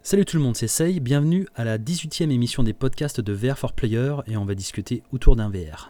Salut tout le monde, c'est Sei, bienvenue à la 18e émission des podcasts de VR for Player et on va discuter autour d'un VR.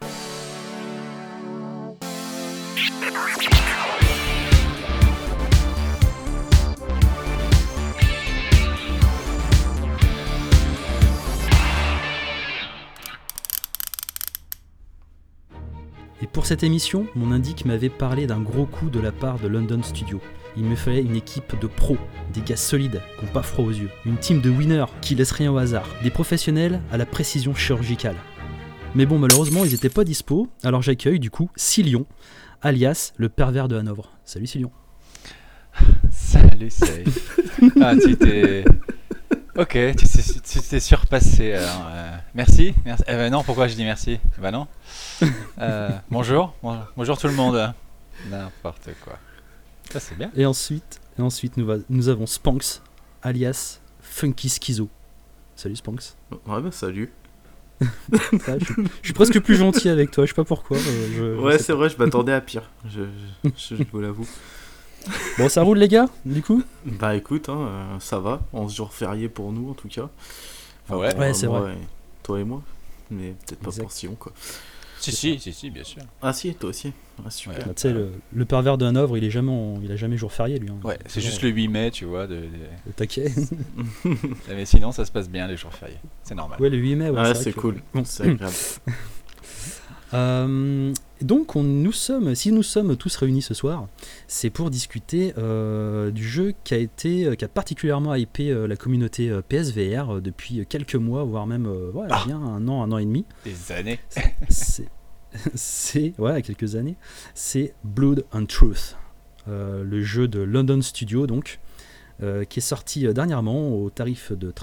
Et pour cette émission, mon indique m'avait parlé d'un gros coup de la part de London Studio. Il me fallait une équipe de pros, des gars solides, qui n'ont pas froid aux yeux, une team de winners qui laissent rien au hasard, des professionnels à la précision chirurgicale. Mais bon, malheureusement, ils étaient pas dispo, alors j'accueille du coup Silion, alias le pervers de Hanovre. Salut Silion. Salut Sei. Ah, tu t'es... Ok, tu t'es surpassé. Alors, merci. Non, pourquoi je dis merci? Bah non. Bonjour tout le monde. N'importe quoi. Ça c'est bien. Et ensuite nous avons Spanx, alias Funky Schizo. Salut Spanx. Ouais, bah salut. Ça, je suis presque plus gentil avec toi, je sais pas pourquoi. Ouais, c'est vrai, je m'attendais à pire. Je vous l'avoue. Bon, ça roule les gars, du coup? Bah écoute, ça va. 11 jours fériés pour nous en tout cas. Enfin, Ouais. Ouais, c'est moi vrai. et toi et moi. Mais peut-être pas Exact. pour Sion quoi. Si, bien sûr. Ah si, toi aussi. Ah, super. Tu sais, le pervers de Hanovre, il a jamais jour férié lui. Hein. Ouais, c'est juste le 8 mai, tu vois. Le taquet. Mais sinon, ça se passe bien les jours fériés. C'est normal. Ouais, le 8 mai, ouais, Ah, vrai c'est que- cool. Bon. C'est agréable. Donc, si nous sommes tous réunis ce soir, c'est pour discuter du jeu qui a particulièrement hypé la communauté PSVR depuis quelques mois, voire même bien un an et demi. Des années. C'est quelques années. C'est Blood and Truth, le jeu de London Studio, donc, qui est sorti dernièrement au tarif de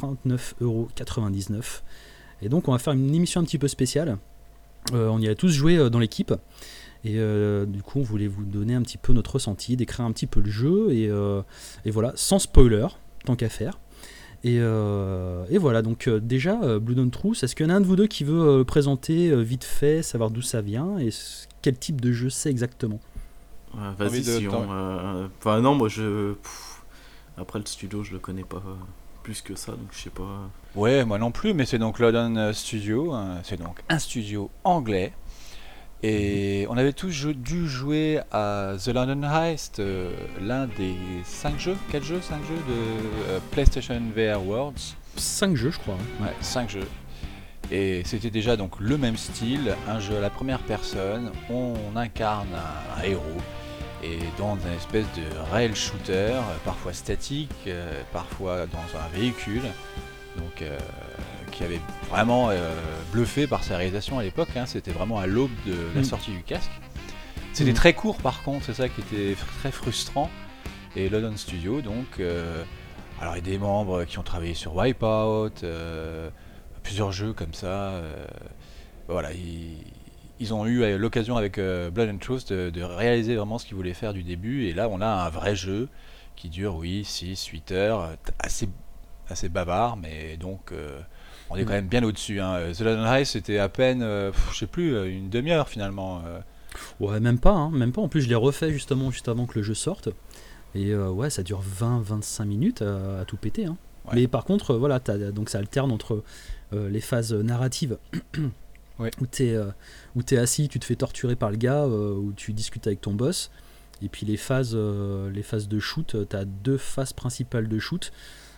39,99€. Et donc, on va faire une émission un petit peu spéciale. On y a tous joué dans l'équipe. Et du coup, on voulait vous donner un petit peu notre ressenti, décrire un petit peu le jeu. Et voilà, sans spoiler, tant qu'à faire. Et voilà, donc déjà, Blood and Truth, est-ce qu'il y en a un de vous deux qui veut présenter vite fait, savoir d'où ça vient et quel type de jeu c'est exactement? Vas-y Envie de- Sion. Enfin non, moi après le studio, je le connais pas plus que ça, donc je sais pas. Ouais, moi non plus, mais c'est donc London Studio. C'est donc un studio anglais. Et on avait tous dû jouer à The London Heist, l'un des 5 jeux de PlayStation VR Worlds. 5 jeux, je crois. Hein. Ouais, 5 jeux. Et c'était déjà donc le même style, un jeu à la première personne, on incarne un héros, et dans une espèce de rail shooter, parfois statique, parfois dans un véhicule, donc qui avait vraiment bluffé par sa réalisation à l'époque, hein. C'était vraiment à l'aube de la sortie du casque. C'était très court par contre, c'est ça qui était très frustrant. Et London Studio, donc, alors il y a des membres qui ont travaillé sur Wipeout, plusieurs jeux comme ça. Voilà, ils ont eu l'occasion avec Blood and Truth de réaliser vraiment ce qu'ils voulaient faire du début. Et là, on a un vrai jeu qui dure, 6-8 heures, assez bavard, mais donc on est quand même bien au-dessus. Hein. The London Heist, c'était à peine, je sais plus, une demi-heure finalement. Ouais, même pas. En plus, je l'ai refait justement juste avant que le jeu sorte. Et ça dure 20-25 minutes à tout péter. Hein. Ouais. Mais par contre, voilà, donc ça alterne entre les phases narratives Ouais. où t'es assis, tu te fais torturer par le gars, où tu discutes avec ton boss. Et puis les phases de shoot, t'as 2 phases principales de shoot.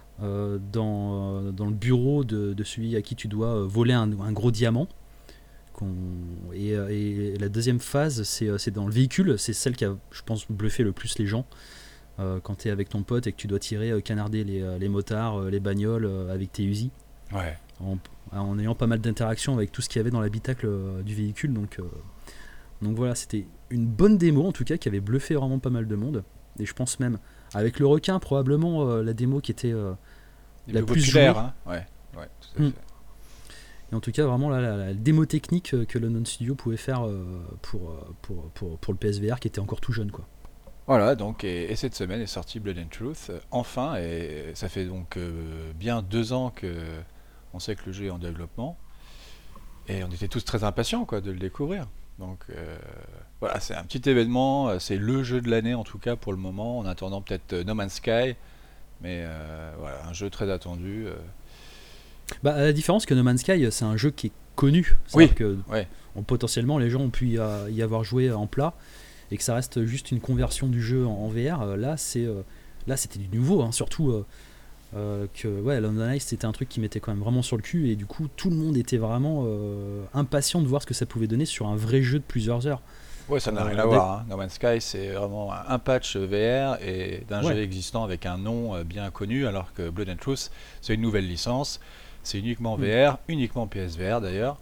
Dans le bureau de celui à qui tu dois voler un gros diamant. Et la deuxième phase, c'est dans le véhicule. C'est celle qui a, je pense, bluffé le plus les gens. Quand tu es avec ton pote et que tu dois tirer, canarder les motards, les bagnoles avec tes Uzi. Ouais. En ayant pas mal d'interactions avec tout ce qu'il y avait dans l'habitacle du véhicule. Donc voilà, c'était une bonne démo en tout cas qui avait bluffé vraiment pas mal de monde. Et je pense même, avec le requin, probablement la démo qui était la plus populaire, jouée. hein. Ouais, tout à fait. Et en tout cas, vraiment la démo technique que London Studio pouvait faire pour le PSVR qui était encore tout jeune, quoi. Voilà, donc, et cette semaine est sorti Blood and Truth, enfin, et ça fait donc bien 2 ans que on sait que le jeu est en développement, et on était tous très impatients quoi, de le découvrir. Donc voilà, c'est un petit événement, c'est le jeu de l'année en tout cas pour le moment, en attendant peut-être No Man's Sky, Mais voilà, un jeu très attendu. Bah, à la différence que No Man's Sky, c'est un jeu qui est connu. C'est-à-dire que potentiellement les gens ont pu y avoir joué en plat et que ça reste juste une conversion du jeu en VR. Là, c'était du nouveau, hein, surtout que London Ice c'était un truc qui mettait quand même vraiment sur le cul et du coup tout le monde était vraiment impatient de voir ce que ça pouvait donner sur un vrai jeu de plusieurs heures. Ouais, ça n'a rien à voir. Hein. No Man's Sky, c'est vraiment un patch VR et d'un jeu existant avec un nom bien connu, alors que Blood and Truth, c'est une nouvelle licence. C'est uniquement VR, uniquement PSVR d'ailleurs.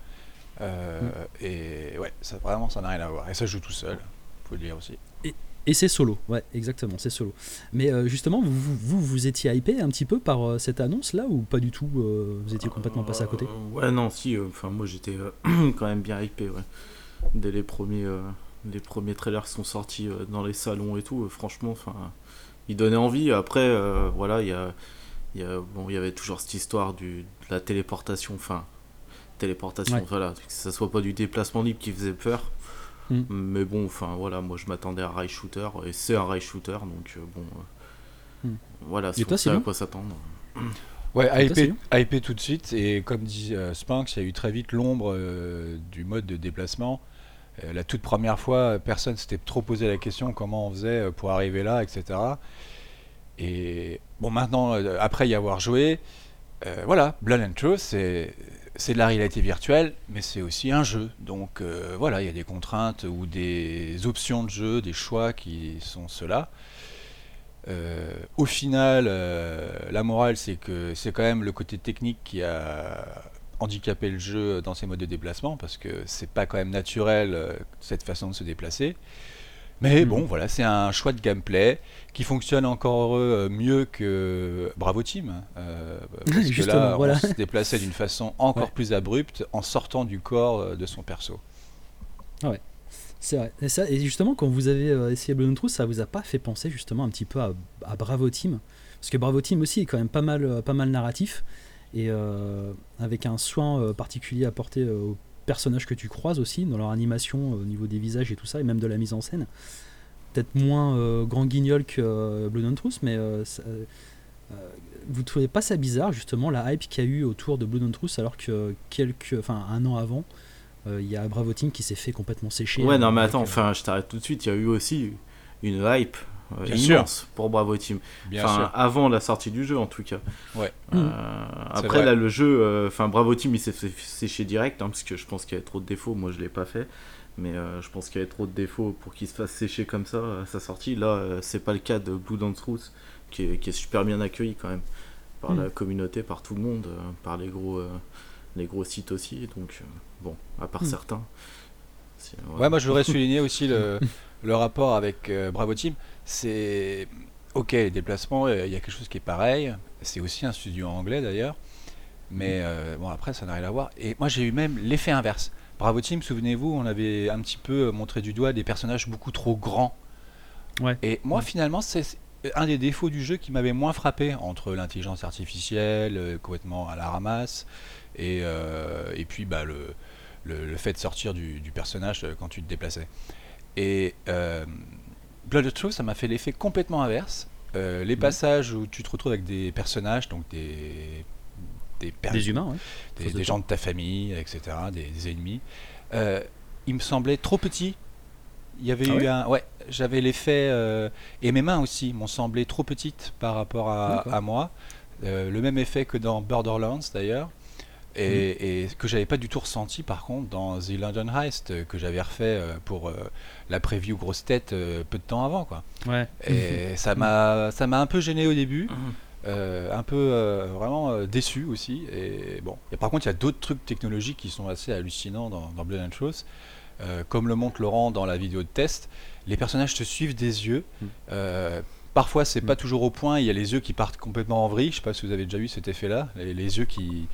Et ouais, ça n'a rien à voir. Et ça joue tout seul, faut le dire aussi. Et c'est solo, ouais, exactement, c'est solo. Mais justement, vous étiez hypé un petit peu par cette annonce-là ou pas du tout vous étiez complètement passé à côté? Ouais, non, si. Enfin, moi, j'étais quand même bien hypé, ouais. Dès les premiers trailers qui sont sortis dans les salons et tout, franchement, enfin, ils donnaient envie. Après, voilà, il y avait toujours cette histoire de la téléportation, voilà, que ça soit pas du déplacement libre qui faisait peur. Mais bon, enfin voilà, moi je m'attendais à un rail shooter et c'est un rail shooter, donc voilà, c'est pour ça à quoi s'attendre. Ouais, hypé tout de suite, et comme dit Spinx, il y a eu très vite l'ombre du mode de déplacement. La toute première fois, personne s'était trop posé la question comment on faisait pour arriver là, etc. Et bon, maintenant, après y avoir joué, voilà, Blood and Truth, c'est de la réalité virtuelle, mais c'est aussi un jeu. Donc voilà, il y a des contraintes ou des options de jeu, des choix qui sont ceux-là. Au final, la morale, c'est que c'est quand même le côté technique qui a handicapé le jeu dans ses modes de déplacement, parce que c'est pas quand même naturel cette façon de se déplacer. Mais bon, voilà, c'est un choix de gameplay qui fonctionne encore mieux que Bravo Team. Parce que là, on se déplaçait d'une façon encore plus abrupte en sortant du corps de son perso. Ah ouais, c'est vrai. Et justement, quand vous avez essayé Blood and Truth, ça vous a pas fait penser justement un petit peu à Bravo Team? Parce que Bravo Team aussi est quand même pas mal narratif et avec un soin particulier apporté aux personnages que tu croises aussi dans leur animation au niveau des visages et tout ça et même de la mise en scène, peut-être moins grand guignol que Blood and Truth, mais vous trouvez pas ça bizarre justement la hype qu'il y a eu autour de Blood and Truth alors que un an avant il y a Bravo Team qui s'est fait complètement sécher? Ouais, non mais attends, je t'arrête tout de suite, il y a eu aussi une hype immense pour Bravo Team, avant la sortie du jeu en tout cas. Ouais. Après là le jeu, Bravo Team il s'est fait sécher direct, parce que je pense qu'il y avait trop de défauts. Moi je l'ai pas fait, mais je pense qu'il y avait trop de défauts pour qu'il se fasse sécher comme ça à sa sortie. Là c'est pas le cas de Blood and Truth qui est super bien accueilli quand même par la communauté, par tout le monde, par les gros sites aussi, donc bon, à part certains. Ouais, moi je voudrais souligner aussi le rapport avec Bravo Team. C'est ok, les déplacements, il y a quelque chose qui est pareil. C'est aussi un studio anglais d'ailleurs, mais bon, après ça n'a rien à voir. Et moi j'ai eu même l'effet inverse. Bravo Team, souvenez-vous, on avait un petit peu montré du doigt des personnages beaucoup trop grands. Ouais. Et moi finalement c'est un des défauts du jeu qui m'avait moins frappé, entre l'intelligence artificielle complètement à la ramasse et puis le fait de sortir du personnage quand tu te déplaçais. Et Blood and Truth, ça m'a fait l'effet complètement inverse. Les passages où tu te retrouves avec des personnages, donc des humains, des gens de ta famille, etc., des ennemis, ils me semblaient trop petits. Il y avait j'avais l'effet, et mes mains aussi m'ont semblé trop petites par rapport à moi. Le même effet que dans Borderlands d'ailleurs. Et que j'avais pas du tout ressenti par contre dans The London Heist, que j'avais refait pour la preview grosse tête peu de temps avant, quoi. Ouais. Et ça m'a un peu gêné au début, un peu vraiment déçu aussi. Et bon, par contre il y a d'autres trucs technologiques qui sont assez hallucinants dans Blood and Truth, comme le montre Laurent dans la vidéo de test. Les personnages te suivent des yeux. Parfois c'est pas toujours au point, il y a les yeux qui partent complètement en vrille. Je sais pas si vous avez déjà vu cet effet là, les yeux qui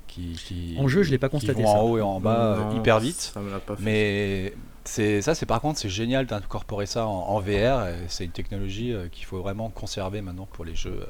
en jeu je l'ai pas constaté, vont en haut et en bas hyper vite, ça me l'a pas fait. mais c'est par contre c'est génial d'incorporer ça en VR. C'est une technologie qu'il faut vraiment conserver maintenant pour les jeux.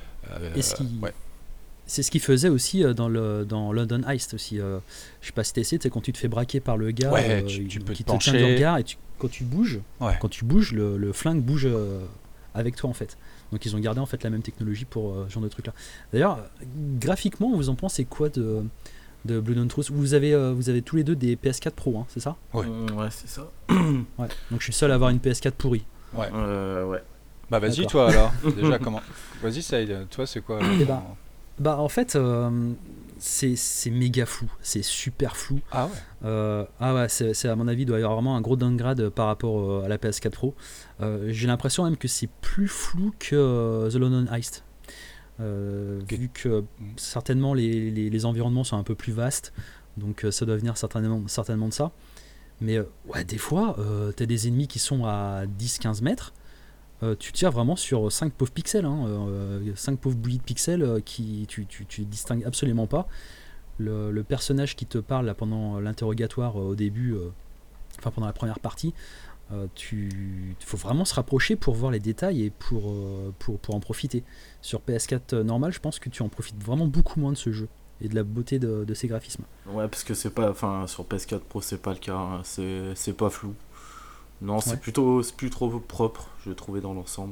C'est ce qu'il faisait aussi dans London Heist aussi. Je sais pas si t'as essayé, c'est quand tu te fais braquer par le gars tu peux qui te te tient pencher dans le regard et quand tu bouges le flingue bouge avec toi en fait. Donc ils ont gardé en fait la même technologie pour ce genre de truc là. D'ailleurs, graphiquement, vous en pensez quoi de Blood and Truth? Vous avez tous les deux des PS4 Pro, hein, c'est ça? Ouais. Ouais, c'est ça. Ouais. Donc je suis le seul à avoir une PS4 pourrie. Ouais. Ouais. Bah vas-y D'accord. toi alors. Déjà comment. Vas-y Saïd, toi c'est quoi Eh ben, Bah en fait, c'est méga flou, c'est super flou. Ah ouais. Ah ouais, c'est à mon avis, il doit y avoir vraiment un gros downgrade par rapport à la PS4 Pro. J'ai l'impression même que c'est plus flou que The London Heist. Vu que certainement les environnements sont un peu plus vastes, donc ça doit venir certainement de ça. Mais ouais, des fois, t'as des ennemis qui sont à 10-15 mètres. Tu tires vraiment sur 5 pauvres pixels, 5 pauvres bouillies de pixels qui tu distingues absolument pas. Le personnage qui te parle là, pendant l'interrogatoire au début, pendant la première partie, faut vraiment se rapprocher pour voir les détails et pour en profiter. Sur PS4 normal, je pense que tu en profites vraiment beaucoup moins de ce jeu et de la beauté de ses graphismes. Ouais, parce que c'est pas, sur PS4 Pro c'est pas le cas, hein. C'est pas flou. Non, c'est plus trop propre, je trouvais dans l'ensemble.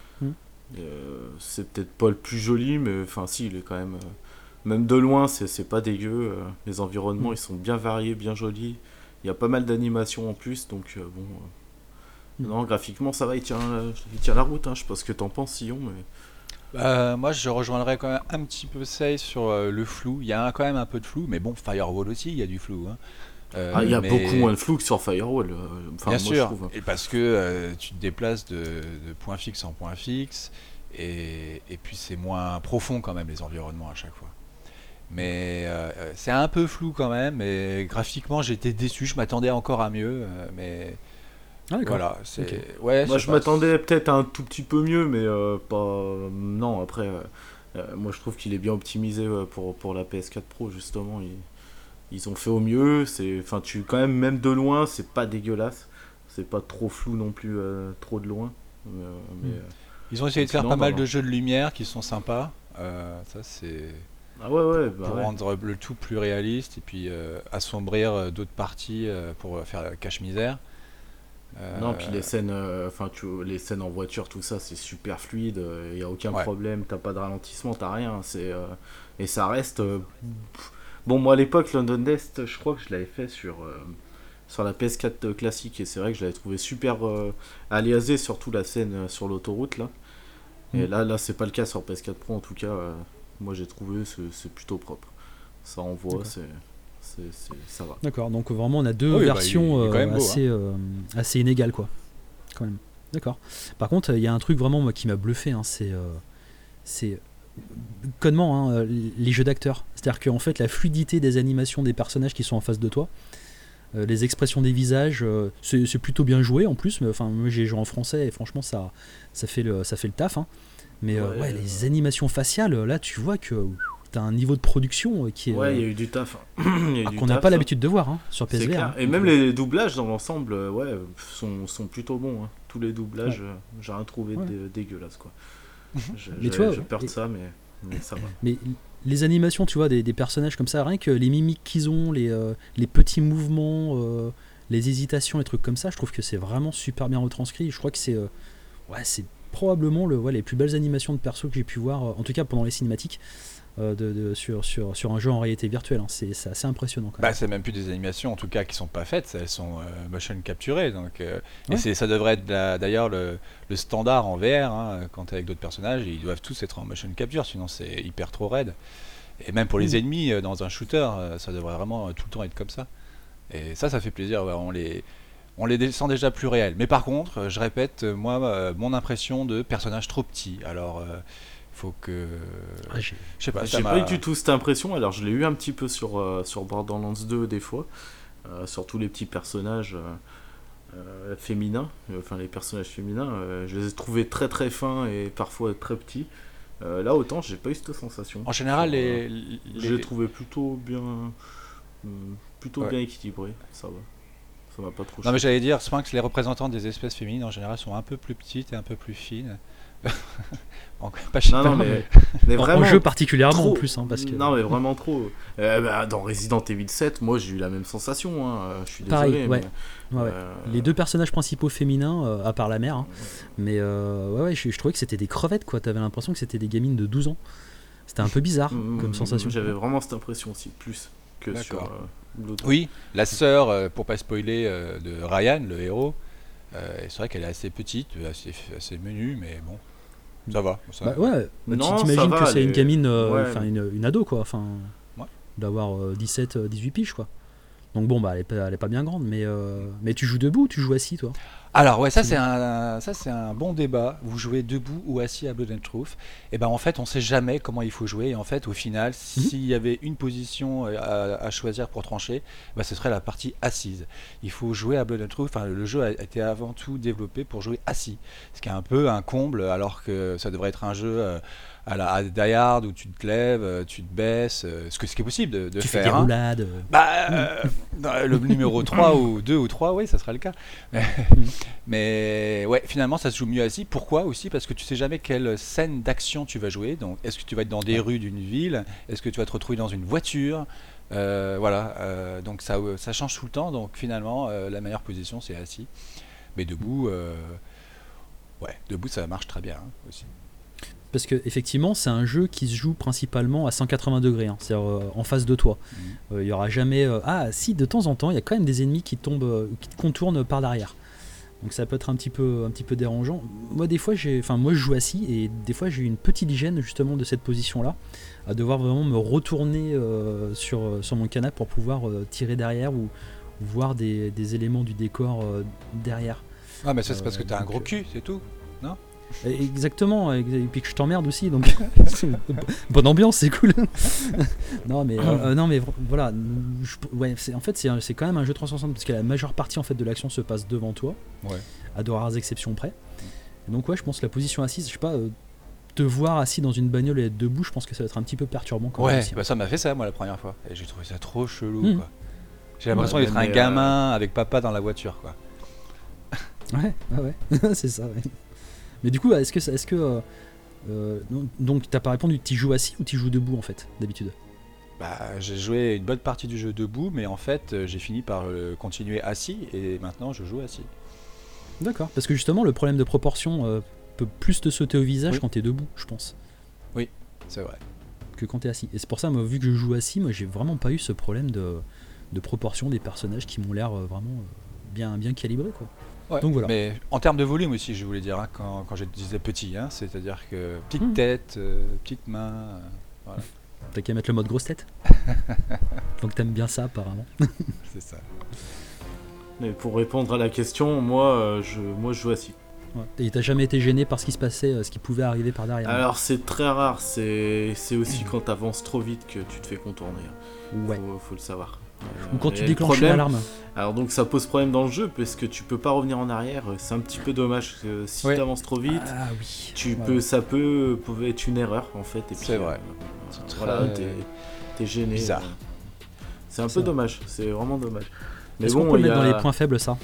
C'est peut-être pas le plus joli, mais si, il est quand même. Même de loin, c'est pas dégueu. Les environnements, ils sont bien variés, bien jolis. Il y a pas mal d'animations en plus, donc bon. Non, graphiquement, ça va, il tient la route. Hein. Je sais pas ce que t'en penses, Sillon, mais. Moi je rejoindrais quand même un petit peu Saïd sur le flou. Il y a quand même un peu de flou, mais bon, Firewall aussi, il y a du flou. Hein. Il y a beaucoup moins de flou que sur Firewall. Bien moi, sûr, je trouve. et parce que tu te déplaces de point fixe en point fixe, et puis c'est moins profond quand même les environnements à chaque fois. Mais c'est un peu flou quand même, et graphiquement j'étais déçu, je m'attendais encore à mieux, mais voilà, c'est... Okay. Ouais, Moi je m'attendais peut-être à un tout petit peu mieux, mais pas... Non, après, moi je trouve qu'il est bien optimisé pour la PS4 Pro, justement. Ils ont fait au mieux, quand même de loin, c'est pas dégueulasse. C'est pas trop flou non plus, trop de loin. Ils ont essayé de faire pas mal de jeux de lumière qui sont sympas. Ça c'est... Ah ouais, pour rendre le tout plus réaliste et puis assombrir d'autres parties pour faire cache-misère. Non, puis les scènes, les scènes en voiture, tout ça, c'est super fluide. Il y a aucun problème, t'as pas de ralentissement, t'as rien. Et ça reste. Bon, moi à l'époque, London Heist, je crois que je l'avais fait sur la PS4 classique, et c'est vrai que je l'avais trouvé super aliasé, surtout la scène sur l'autoroute là. Et là c'est pas le cas sur PS4 Pro, en tout cas. Moi j'ai trouvé c'est plutôt propre. Ça envoie, ça va. D'accord, donc vraiment on a deux versions beau, assez inégales quoi. Quand même. D'accord. Par contre, il y a un truc vraiment moi, qui m'a bluffé, c'est connement les jeux d'acteurs. C'est-à-dire qu'en fait la fluidité des animations des personnages qui sont en face de toi, les expressions des visages, c'est plutôt bien joué en plus. Mais moi j'ai joué en français et franchement ça fait le taf. Hein. Mais les animations faciales, là tu vois que t'as un niveau de production qui est. Ouais, il y a eu du taf. Qu'on n'a pas l'habitude de voir sur PSVR. Hein. Et même les doublages dans l'ensemble, sont plutôt bons. Hein. Tous les doublages, j'ai rien trouvé dégueulasse quoi. J'ai peur de ça, mais ça va. Mais les animations, tu vois, des personnages comme ça, rien que les mimiques qu'ils ont, les petits mouvements, les hésitations, les trucs comme ça, je trouve que c'est vraiment super bien retranscrit. Je crois que c'est probablement les plus belles animations de perso que j'ai pu voir, en tout cas pendant les cinématiques, sur un jeu en réalité virtuelle. Hein. C'est assez impressionnant quand même. C'est même plus des animations en tout cas qui sont pas faites, elles sont motion capturées. Donc, et ça devrait être d'ailleurs le standard en VR, hein, quand tu es avec d'autres personnages, ils doivent tous être en motion capture, sinon c'est hyper trop raide. Et même pour les ennemis dans un shooter, ça devrait vraiment tout le temps être comme ça. Et ça fait plaisir, on les descend déjà plus réels. Mais par contre, je répète, moi, mon impression de personnages trop petits. Alors, faut que... je sais pas, j'ai pas eu du tout cette impression. Alors, je l'ai eu un petit peu sur Borderlands 2 des fois. Sur tous les petits personnages féminins. Les personnages féminins, je les ai trouvés très très fins et parfois très petits. Là, autant, j'ai pas eu cette sensation. En général, je les trouvais plutôt bien équilibrés. Ça va. Ça m'a pas trop. Non, mais j'allais dire, Sphinx, les représentants des espèces féminines en général sont un peu plus petites et un peu plus fines. Pas cher. Non, mais En vraiment. jeu particulièrement trop. en plus, hein, parce que Non, mais vraiment trop. Dans Resident Evil 7, moi j'ai eu la même sensation. Je suis pareil, désolé. ouais. Mais, Ouais, ouais. Les deux personnages principaux féminins, à part la mère, hein. Mais ouais, je trouvais que c'était des crevettes, quoi. T'avais l'impression que c'était des gamines de 12 ans. C'était un peu bizarre comme sensation. J'avais vraiment cette impression aussi, plus que sur D'accord. l'autre. Oui, la sœur, pour pas spoiler, de Ryan, le héros, c'est vrai qu'elle est assez petite, assez menue, mais bon, ça va. Bah ouais, Non, t'imagines ça va, que c'est elle une est- gamine, ouais. enfin une ado, quoi. Enfin, Ouais. d'avoir 17, 18 piges, quoi. Donc bon, bah elle est pas bien grande, mais tu joues debout ou tu joues assis, toi? Alors ouais, ça C'est c'est un bon débat. Vous jouez debout ou assis à Blood and Truth. Et ben en fait, on sait jamais comment il faut jouer. Et en fait, au final, s'il y avait une position à choisir pour trancher, bah, ce serait la partie assise. Il faut jouer à Blood and Truth. Enfin, le jeu a été avant tout développé pour jouer assis, ce qui est un peu un comble, alors que ça devrait être un jeu à Die Hard où tu te lèves, tu te baisses, ce qui est possible de Tu faire. fais des hein. roulades. Dans le numéro 3 ou 2 ou 3, oui, ça sera le cas. Mais ouais, finalement, ça se joue mieux assis. Pourquoi aussi? Parce que tu sais jamais quelle scène d'action tu vas jouer. Donc, est-ce que tu vas être dans des rues d'une ville? Est-ce que tu vas te retrouver dans une voiture? Voilà, donc ça change tout le temps. Donc finalement, la meilleure position, c'est assis. Mais debout, debout, ça marche très bien aussi. Parce que effectivement, c'est un jeu qui se joue principalement à 180 degrés, hein, c'est-à-dire en face de toi. Il y aura jamais. Si, de temps en temps, il y a quand même des ennemis qui tombent, qui te contournent par derrière. Donc ça peut être un petit peu dérangeant. Moi, des fois, je joue assis et des fois, j'ai eu une petite gêne justement de cette position-là, à devoir vraiment me retourner sur mon canapé pour pouvoir tirer derrière ou voir des éléments du décor derrière. Ah, mais ça, c'est parce que t'as un donc, gros cul, c'est tout. Exactement, et puis que je t'emmerde aussi, donc bonne ambiance, c'est cool. non mais voilà, c'est quand même un jeu 360 parce que la majeure partie en fait de l'action se passe devant toi, à de rares exceptions près. Et donc je pense que la position assise, je sais pas, te voir assis dans une bagnole et être debout, je pense que ça va être un petit peu perturbant quand même aussi. Bah ça m'a fait ça moi la première fois et j'ai trouvé ça trop chelou quoi. J'ai l'impression d'être un mais, gamin avec papa dans la voiture quoi. Ouais, c'est ça. Ouais. Mais du coup, donc t'as pas répondu, tu joues assis ou tu joues debout en fait, d'habitude? Bah j'ai joué une bonne partie du jeu debout, mais en fait j'ai fini par continuer assis et maintenant je joue assis. D'accord, parce que justement le problème de proportion peut plus te sauter au visage quand t'es debout, je pense. Oui, c'est vrai. Que quand t'es assis. Et c'est pour ça, moi, vu que je joue assis, moi j'ai vraiment pas eu ce problème de proportion des personnages qui m'ont l'air vraiment bien calibrés, quoi. Ouais, donc voilà. Mais en termes de volume aussi, je voulais dire, quand je disais petit, c'est-à-dire que petite tête, petite main, voilà. T'as qu'à mettre le mode grosse tête. Donc t'aimes bien ça apparemment. C'est ça. Mais pour répondre à la question, moi je joue assis. Ouais. Et t'as jamais été gêné par ce qui se passait, ce qui pouvait arriver par derrière? Alors c'est très rare, c'est aussi quand t'avances trop vite que tu te fais contourner. Ouais. Faut le savoir. Ou quand tu et déclenches problème- l'alarme. Alors donc ça pose problème dans le jeu parce que tu peux pas revenir en arrière, c'est un petit peu dommage. Si Ouais. t'avances trop vite, Ah oui. ça peut être une erreur en fait. Et puis, C'est vrai. C'est voilà, très t'es gêné. bizarre. C'est un C'est peu vrai. dommage, c'est vraiment dommage. Mais Est-ce bon, qu'on peut le il y mettre a- dans les points faibles ça?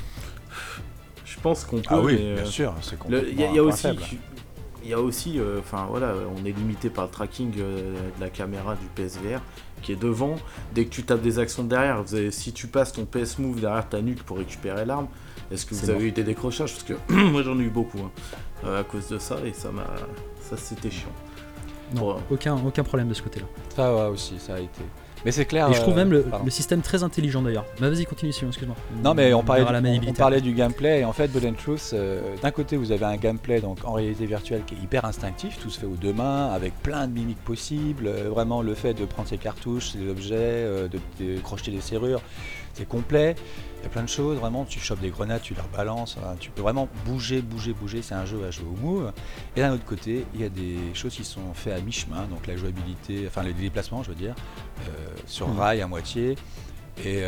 Je pense qu'on peut. Ah oui, mais, bien sûr, c'est Il complètement y a un point aussi, faible. il y a aussi, voilà, on est limité par le tracking de la caméra du PSVR qui est devant. Dès que tu tapes des actions derrière, si tu passes ton PS Move derrière ta nuque pour récupérer l'arme, est-ce que vous C'est avez mort. eu des décrochages? Parce que moi j'en ai eu beaucoup à cause de ça et ça c'était chiant. Non, Ouais. aucun problème de ce côté-là. Ça aussi, ça a été. Mais c'est clair. Et je trouve même pardon. le système très intelligent d'ailleurs. Bah vas-y, continue Simon, excuse-moi. Non mais on verra la parlait maniabilité. du gameplay et en fait Blood and Truth, d'un côté vous avez un gameplay donc en réalité virtuelle qui est hyper instinctif, tout se fait aux deux mains avec plein de mimiques possibles, vraiment le fait de prendre ses cartouches, ses objets, de crocheter des serrures, c'est complet, il y a plein de choses, vraiment tu chopes des grenades, tu leur balances, tu peux vraiment bouger, c'est un jeu à jouer au move. Et d'un autre côté il y a des choses qui sont faites à mi-chemin, donc la jouabilité, enfin les déplacements je veux dire, sur rail à moitié. Et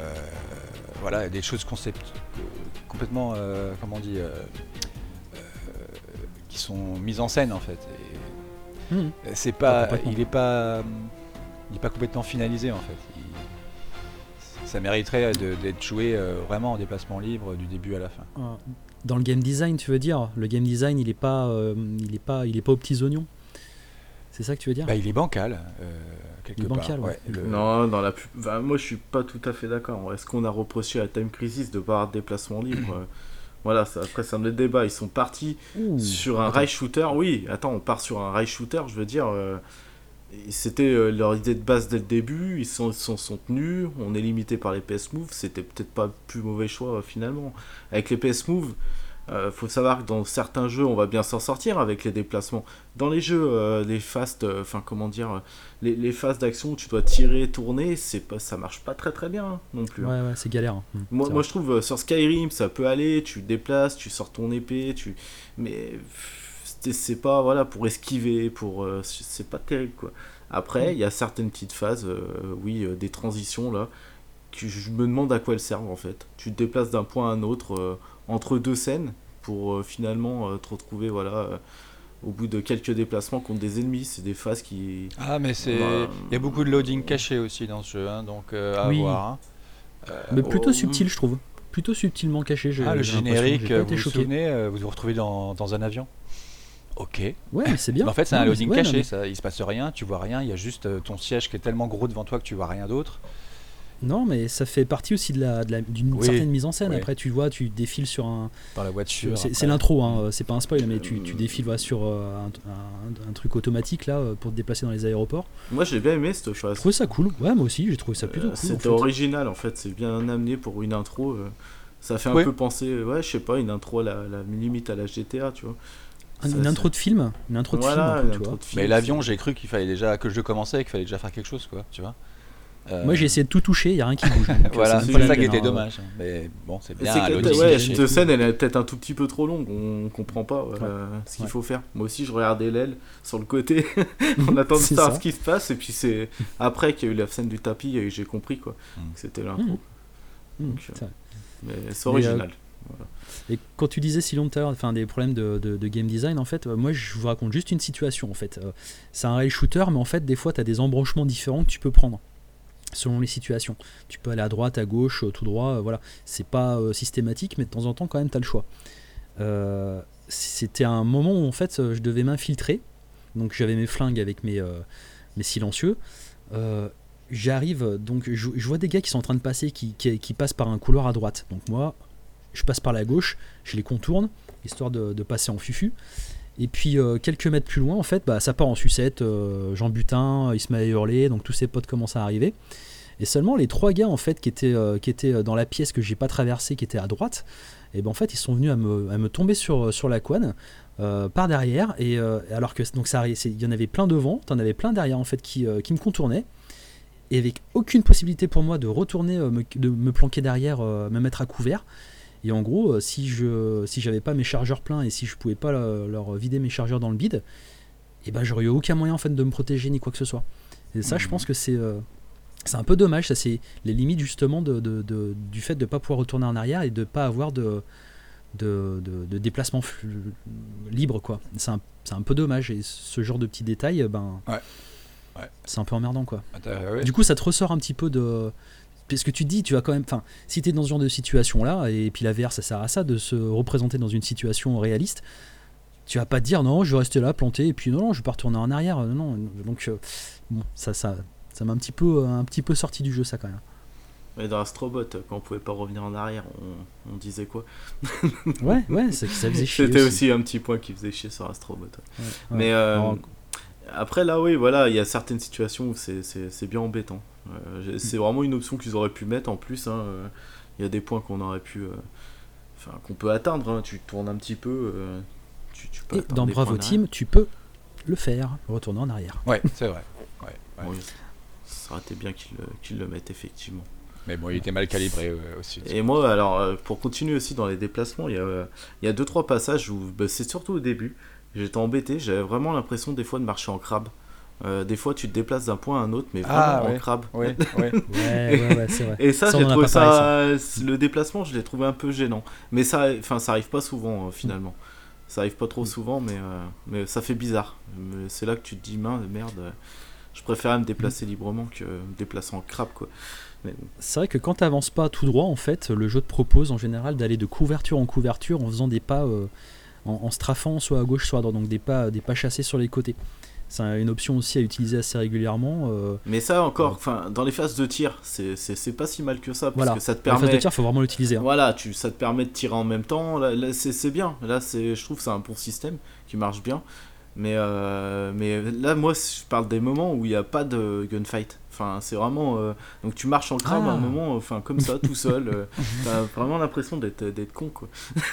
voilà, des choses complètement, qui sont mises en scène en fait. Et c'est pas, complètement. il est pas complètement finalisé en fait. Ça mériterait d'être joué vraiment en déplacement libre du début à la fin. Dans le game design, tu veux dire? Le game design, il est pas aux petits oignons. C'est ça que tu veux dire? Bah, il est bancal, quelque Il est part. bancal, ouais. Non, moi je suis pas tout à fait d'accord. Est-ce qu'on a reproché à Time Crisis de pas avoir de déplacement libre? Voilà, après c'est un autre débat. Ils sont partis sur un rail shooter. Oui, attends, on part sur un rail shooter, je veux dire. C'était leur idée de base dès le début. Ils s'en sont tenus. On est limité par les PS Move. C'était peut-être pas le plus mauvais choix finalement. Avec les PS Move, faut savoir que dans certains jeux, on va bien s'en sortir avec les déplacements. Dans les jeux, les fast, les phases d'action où tu dois tirer, tourner, ça marche pas très très bien non plus. Ouais, c'est galère. Moi je trouve sur Skyrim, ça peut aller. Tu te déplaces, tu sors ton épée, mais c'est pas pour esquiver, c'est pas terrible quoi. Après, il y a certaines petites phases, des transitions là, que je me demande à quoi elles servent en fait. Tu te déplaces d'un point à un autre entre deux scènes pour finalement te retrouver au bout de quelques déplacements contre des ennemis. C'est des phases qui... Ah, mais il y a beaucoup de loading caché aussi dans ce jeu, hein, donc à voir. Mais plutôt subtil, je trouve. Plutôt subtilement caché. Le générique, vous vous souvenez, vous vous retrouvez dans un avion. Ok. Ouais, mais c'est bien. Mais en fait, c'est un loading caché, il se passe rien, tu vois rien, il y a juste ton siège qui est tellement gros devant toi que tu vois rien d'autre. Non, mais ça fait partie aussi d'une certaine mise en scène. Après, tu vois, tu défiles sur un... Dans la voiture. C'est l'intro, hein, c'est pas un spoil, mais tu défiles sur un truc automatique là pour te déplacer dans les aéroports. Moi, j'ai bien aimé cette phase. J'ai trouvé ça cool. Ouais, moi aussi, j'ai trouvé ça plutôt cool. C'était original, en fait. C'est bien amené pour une intro. Ça fait un peu penser, je sais pas, une intro à la limite à la GTA, tu vois. Une intro de film. Une intro de film, tu vois. Mais l'avion, j'ai cru qu'il fallait déjà, que je commençais et qu'il fallait déjà faire quelque chose, quoi, tu vois. Moi j'ai essayé de tout toucher, il n'y a rien qui bouge. Voilà, c'est ça qui était dommage. Mais bon, c'est bien. Cette scène, elle est peut-être un tout petit peu trop longue, on comprend pas ce qu'il faut faire. Moi aussi, je regardais l'aile sur le côté, on attend de savoir ce qui se passe, et puis c'est après qu'il y a eu la scène du tapis et j'ai compris quoi. C'était l'intro. Mais c'est original. Voilà. Et quand tu disais si longtemps, des problèmes de game design, en fait, moi je vous raconte juste une situation. En fait, c'est un rail shooter, mais en fait, des fois, tu as des embranchements différents que tu peux prendre. Selon les situations, tu peux aller à droite, à gauche, tout droit, voilà. C'est pas systématique, mais de temps en temps quand même t'as le choix. C'était un moment où en fait je devais m'infiltrer, donc j'avais mes flingues avec mes silencieux. J'arrive, donc je vois des gars qui sont en train de passer, qui passent par un couloir à droite. Donc moi, je passe par la gauche, je les contourne, histoire de passer en fufu. Et puis quelques mètres plus loin, en fait, ça part en sucette. Jean Butin, il se met à hurler, donc tous ses potes commencent à arriver. Et seulement les trois gars en fait qui étaient dans la pièce que j'ai pas traversée, qui étaient à droite, et ben en fait ils sont venus à me tomber sur la couenne par derrière. Et alors que donc il y en avait plein devant, t'en avais plein derrière en fait qui me contournaient. Et avec aucune possibilité pour moi de retourner, de me planquer derrière, me mettre à couvert. Et en gros, si j'avais pas mes chargeurs pleins et si je pouvais pas leur vider mes chargeurs dans le bide, et ben j'aurais eu aucun moyen en fait de me protéger ni quoi que ce soit. Et ça, je pense que c'est un peu dommage. Ça, c'est les limites justement du fait de pas pouvoir retourner en arrière et de pas avoir de déplacement libre, quoi. C'est un peu dommage. Et ce genre de petits détails, c'est un peu emmerdant, quoi. Du coup, ça te ressort un petit peu de... Parce que tu te dis, tu vas quand même, si tu es dans ce genre de situation là, et puis la VR ça sert à ça, de se représenter dans une situation réaliste, tu vas pas te dire non, je vais rester là planté, et puis non, je vais pas retourner en arrière, non. Donc bon, ça m'a un petit peu sorti du jeu, ça quand même. Mais dans Astrobot, quand on pouvait pas revenir en arrière, on disait quoi? Ouais, ça faisait chier. C'était aussi un petit point qui faisait chier sur Astrobot. Ouais. Mais après là, oui, voilà, il y a certaines situations où c'est bien embêtant. C'est vraiment une option qu'ils auraient pu mettre en plus. Il y a des points qu'on aurait pu, qu'on peut atteindre. Tu tournes un petit peu. Tu peux et dans Bravo Team, tu peux le faire, retourner en arrière. Ouais, c'est vrai. Oui, ça aurait été bien qu'ils le mettent effectivement. Mais bon, il était mal calibré aussi. Et moi, alors, pour continuer aussi dans les déplacements, il y a 2-3 passages où c'est surtout au début. J'étais embêté, j'avais vraiment l'impression des fois de marcher en crabe. Des fois tu te déplaces d'un point à un autre, mais vraiment en crabe. Ouais, c'est vrai. Et ça, j'ai trouvé ça, le déplacement, je l'ai trouvé un peu gênant. Mais ça arrive pas souvent finalement. Ça arrive pas trop souvent, mais ça fait bizarre. C'est là que tu te dis, merde, Je préférais me déplacer librement que me déplacer en crabe, quoi. Mais... C'est vrai que quand t'avances pas tout droit, en fait, le jeu te propose en général d'aller de couverture en couverture en faisant des pas en strafant soit à gauche soit à droite, donc des pas chassés sur les côtés. C'est une option aussi à utiliser assez régulièrement. Mais ça encore, dans les phases de tir, c'est pas si mal que ça, parce voilà. que ça te permet. permet. Les phases de tir, faut vraiment l'utiliser. Hein. Voilà, ça te permet de tirer en même temps. Là c'est bien. Là, je trouve que c'est un bon système qui marche bien. Mais là, moi, je parle des moments où il n'y a pas de gunfight. Enfin, c'est vraiment. Donc, tu marches en crabe à un moment, comme ça, tout seul. T'as vraiment l'impression d'être con, quoi.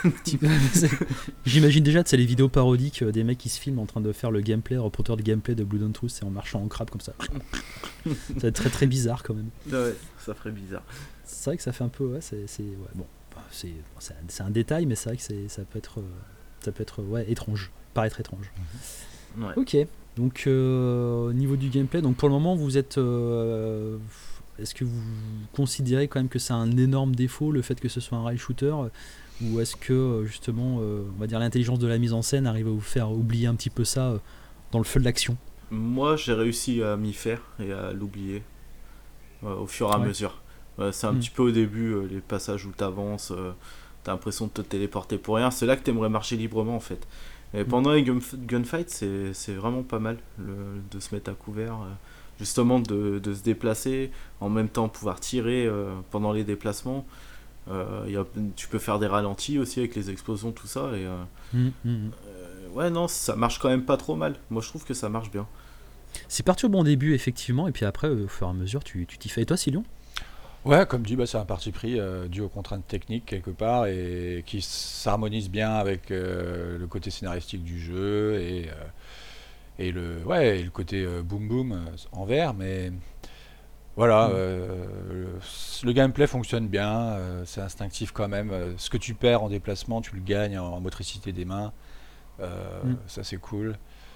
J'imagine déjà, c'est les vidéos parodiques des mecs qui se filment en train de faire le gameplay, le reporter de gameplay de Blood and Truth, et en marchant en crabe comme ça. Ça va être très très bizarre quand même. Ouais, ça ferait bizarre. C'est vrai que ça fait un peu. Ouais, bon, c'est un détail, mais c'est vrai que ça peut être étrange. Paraître étrange. Ouais. Ok, donc au niveau du gameplay, donc pour le moment vous êtes est-ce que vous considérez quand même que c'est un énorme défaut le fait que ce soit un rail shooter, ou est-ce que justement on va dire l'intelligence de la mise en scène arrive à vous faire oublier un petit peu ça dans le feu de l'action? Moi j'ai réussi à m'y faire et à l'oublier au fur et à mesure. C'est un petit peu au début, les passages où t'avances, t'as l'impression de te téléporter pour rien, c'est là que t'aimerais marcher librement en fait. Et pendant les gunfights, c'est vraiment pas mal de se mettre à couvert, justement de se déplacer, en même temps pouvoir tirer pendant les déplacements. Tu peux faire des ralentis aussi avec les explosions, tout ça. Et, ouais, non, ça marche quand même pas trop mal. Moi, je trouve que ça marche bien. C'est perturbant au début, effectivement, et puis après, au fur et à mesure, tu t'y fais. Et toi, Silion ? Ouais, comme dit, c'est un parti pris dû aux contraintes techniques quelque part et qui s'harmonise bien avec le côté scénaristique du jeu et le côté boom boom en vert, mais voilà, le gameplay fonctionne bien, c'est instinctif quand même. Ce que tu perds en déplacement, tu le gagnes en motricité des mains, ça c'est cool.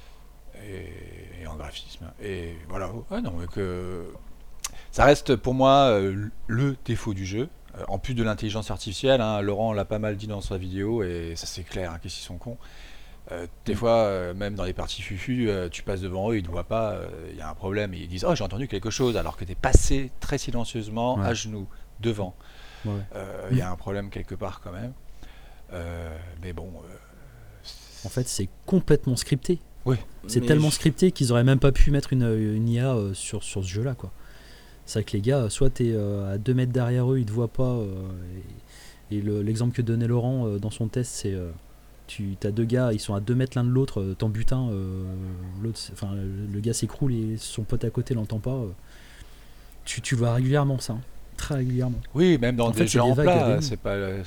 Et en graphisme. Et voilà, non, mais ça reste pour moi le défaut du jeu. En plus de l'intelligence artificielle, Laurent l'a pas mal dit dans sa vidéo, et ça c'est clair, qu'est-ce qu'ils sont cons. Des fois, même dans les parties fufu, tu passes devant eux, ils ne te voient pas, il y a un problème, et ils disent « Oh, j'ai entendu quelque chose », alors que tu es passé très silencieusement à genoux, devant. Il y a un problème quelque part quand même. Mais bon... en fait, c'est complètement scripté. Oui. C'est tellement scripté qu'ils auraient même pas pu mettre une IA sur ce jeu-là, quoi. C'est vrai que les gars, soit t'es à 2 mètres derrière eux, ils te voient pas, et l'exemple que donnait Laurent dans son test, c'est t'as 2 gars, ils sont à 2 mètres l'un de l'autre, t'en butin, le gars s'écroule et son pote à côté l'entend pas. Tu vois régulièrement ça, très régulièrement. Oui, même dans des jeux en plat, c'est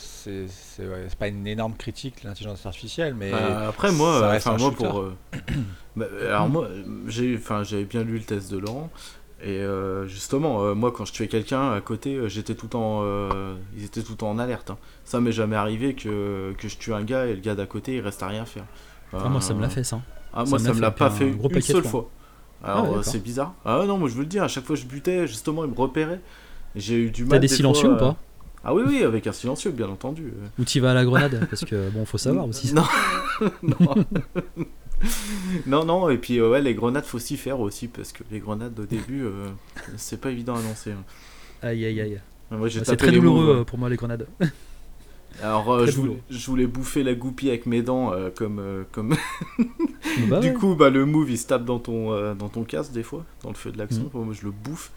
pas une énorme critique l'intelligence artificielle, mais après moi, j'avais bien lu le test de Laurent. Et justement, moi quand je tuais quelqu'un à côté, ils étaient tout le temps en alerte. Ça m'est jamais arrivé que je tue un gars et le gars d'à côté il reste à rien faire. Moi ça me l'a fait ça. Moi ça me l'a pas fait une seule fois. Alors c'est bizarre. Ah non, moi je veux le dire, à chaque fois que je butais, justement il me repérait. J'ai eu du mal. T'as des silencieux ou pas ? Ah oui, avec un silencieux bien entendu. Ou t'y vas à la grenade, parce que bon, faut savoir aussi. Non, et puis les grenades faut s'y faire aussi, parce que les grenades au début c'est pas évident à lancer. Aïe. Moi, c'est très douloureux pour moi les grenades. Alors je voulais bouffer la goupille avec mes dents comme du coup le move il se tape dans ton casque des fois, dans le feu de l'action. Moi je le bouffe.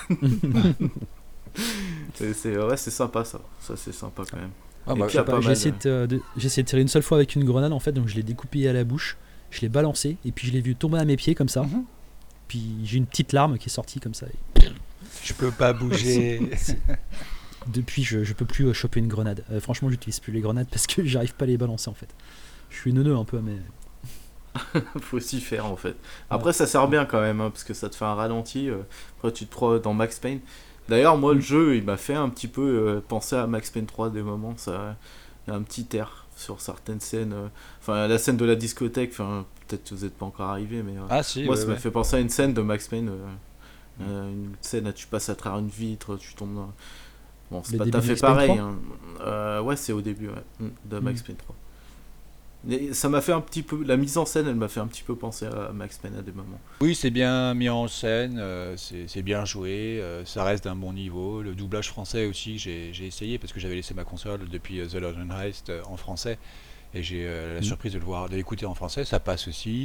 c'est sympa ça c'est sympa quand même. J'ai essayé de tirer une seule fois avec une grenade en fait, donc je l'ai découpée à la bouche, je l'ai balancé et puis je l'ai vu tomber à mes pieds comme ça. Puis j'ai une petite larme qui est sortie comme ça. Je peux pas bouger. Depuis je peux plus choper une grenade. Franchement j'utilise plus les grenades parce que j'arrive pas à les balancer en fait. Je suis neuneux un peu, mais faut s'y faire en fait. Après ça sert bien quand même parce que ça te fait un ralenti. Après tu te prends dans Max Payne. D'ailleurs moi le jeu il m'a fait un petit peu penser à Max Payne 3 des moments. Ça, il y a un petit air sur certaines scènes. La scène de la discothèque. Peut-être que vous n'êtes pas encore arrivé, mais moi ça m'a fait penser à une scène de Max Payne. Une scène où tu passes à travers une vitre, tu tombes dans... Bon, c'est pas tout à fait pareil. Ouais, c'est au début de Max Payne 3. Et ça m'a fait un petit peu, la mise en scène, elle m'a fait un petit peu penser à Max Payne à des moments. Oui, c'est bien mis en scène, c'est bien joué, ça reste d'un bon niveau. Le doublage français aussi, j'ai essayé parce que j'avais laissé ma console depuis The London Heist en français et j'ai la surprise de l'écouter en français, ça passe aussi.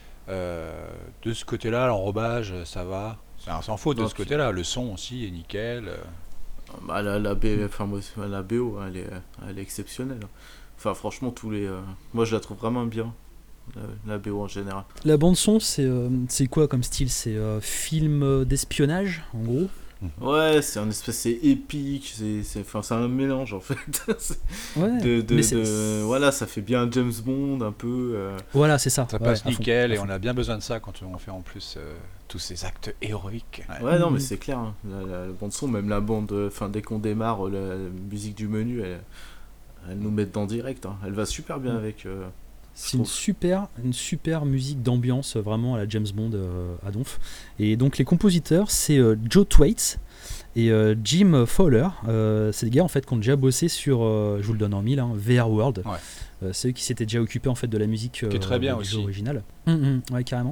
De ce côté-là, l'enrobage, ça va. C'est un sans faute de Non, ce puis- côté-là. Le son aussi est nickel. Bah, enfin, moi, la BO, elle est exceptionnelle. Enfin, franchement, moi, je la trouve vraiment bien, la BO en général. La bande son, c'est quoi comme style? C'est film d'espionnage, en gros. Ouais, c'est épique, enfin, c'est un mélange en fait. Ouais. Mais Voilà, ça fait bien James Bond un peu. Voilà, c'est ça. Ça Ouais, passe à fond, nickel à et fond. on a bien besoin de ça quand on fait en plus tous ces actes héroïques. Ouais. Ouais, non, mais c'est clair. Hein. La bande son, même la bande, enfin, dès qu'on démarre, la musique du menu, elle nous met dedans direct. Hein. Elle va super bien avec. C'est une super musique d'ambiance, vraiment à la James Bond à donf. Et donc les compositeurs, c'est Joe Thwaites et Jim Fowler. C'est des gars en fait qui ont déjà bossé sur, je vous le donne en mille, hein, VR World. Ouais. C'est eux qui s'étaient déjà occupés en fait de la musique Qui est très bien du aussi. jeu original. Ouais, carrément.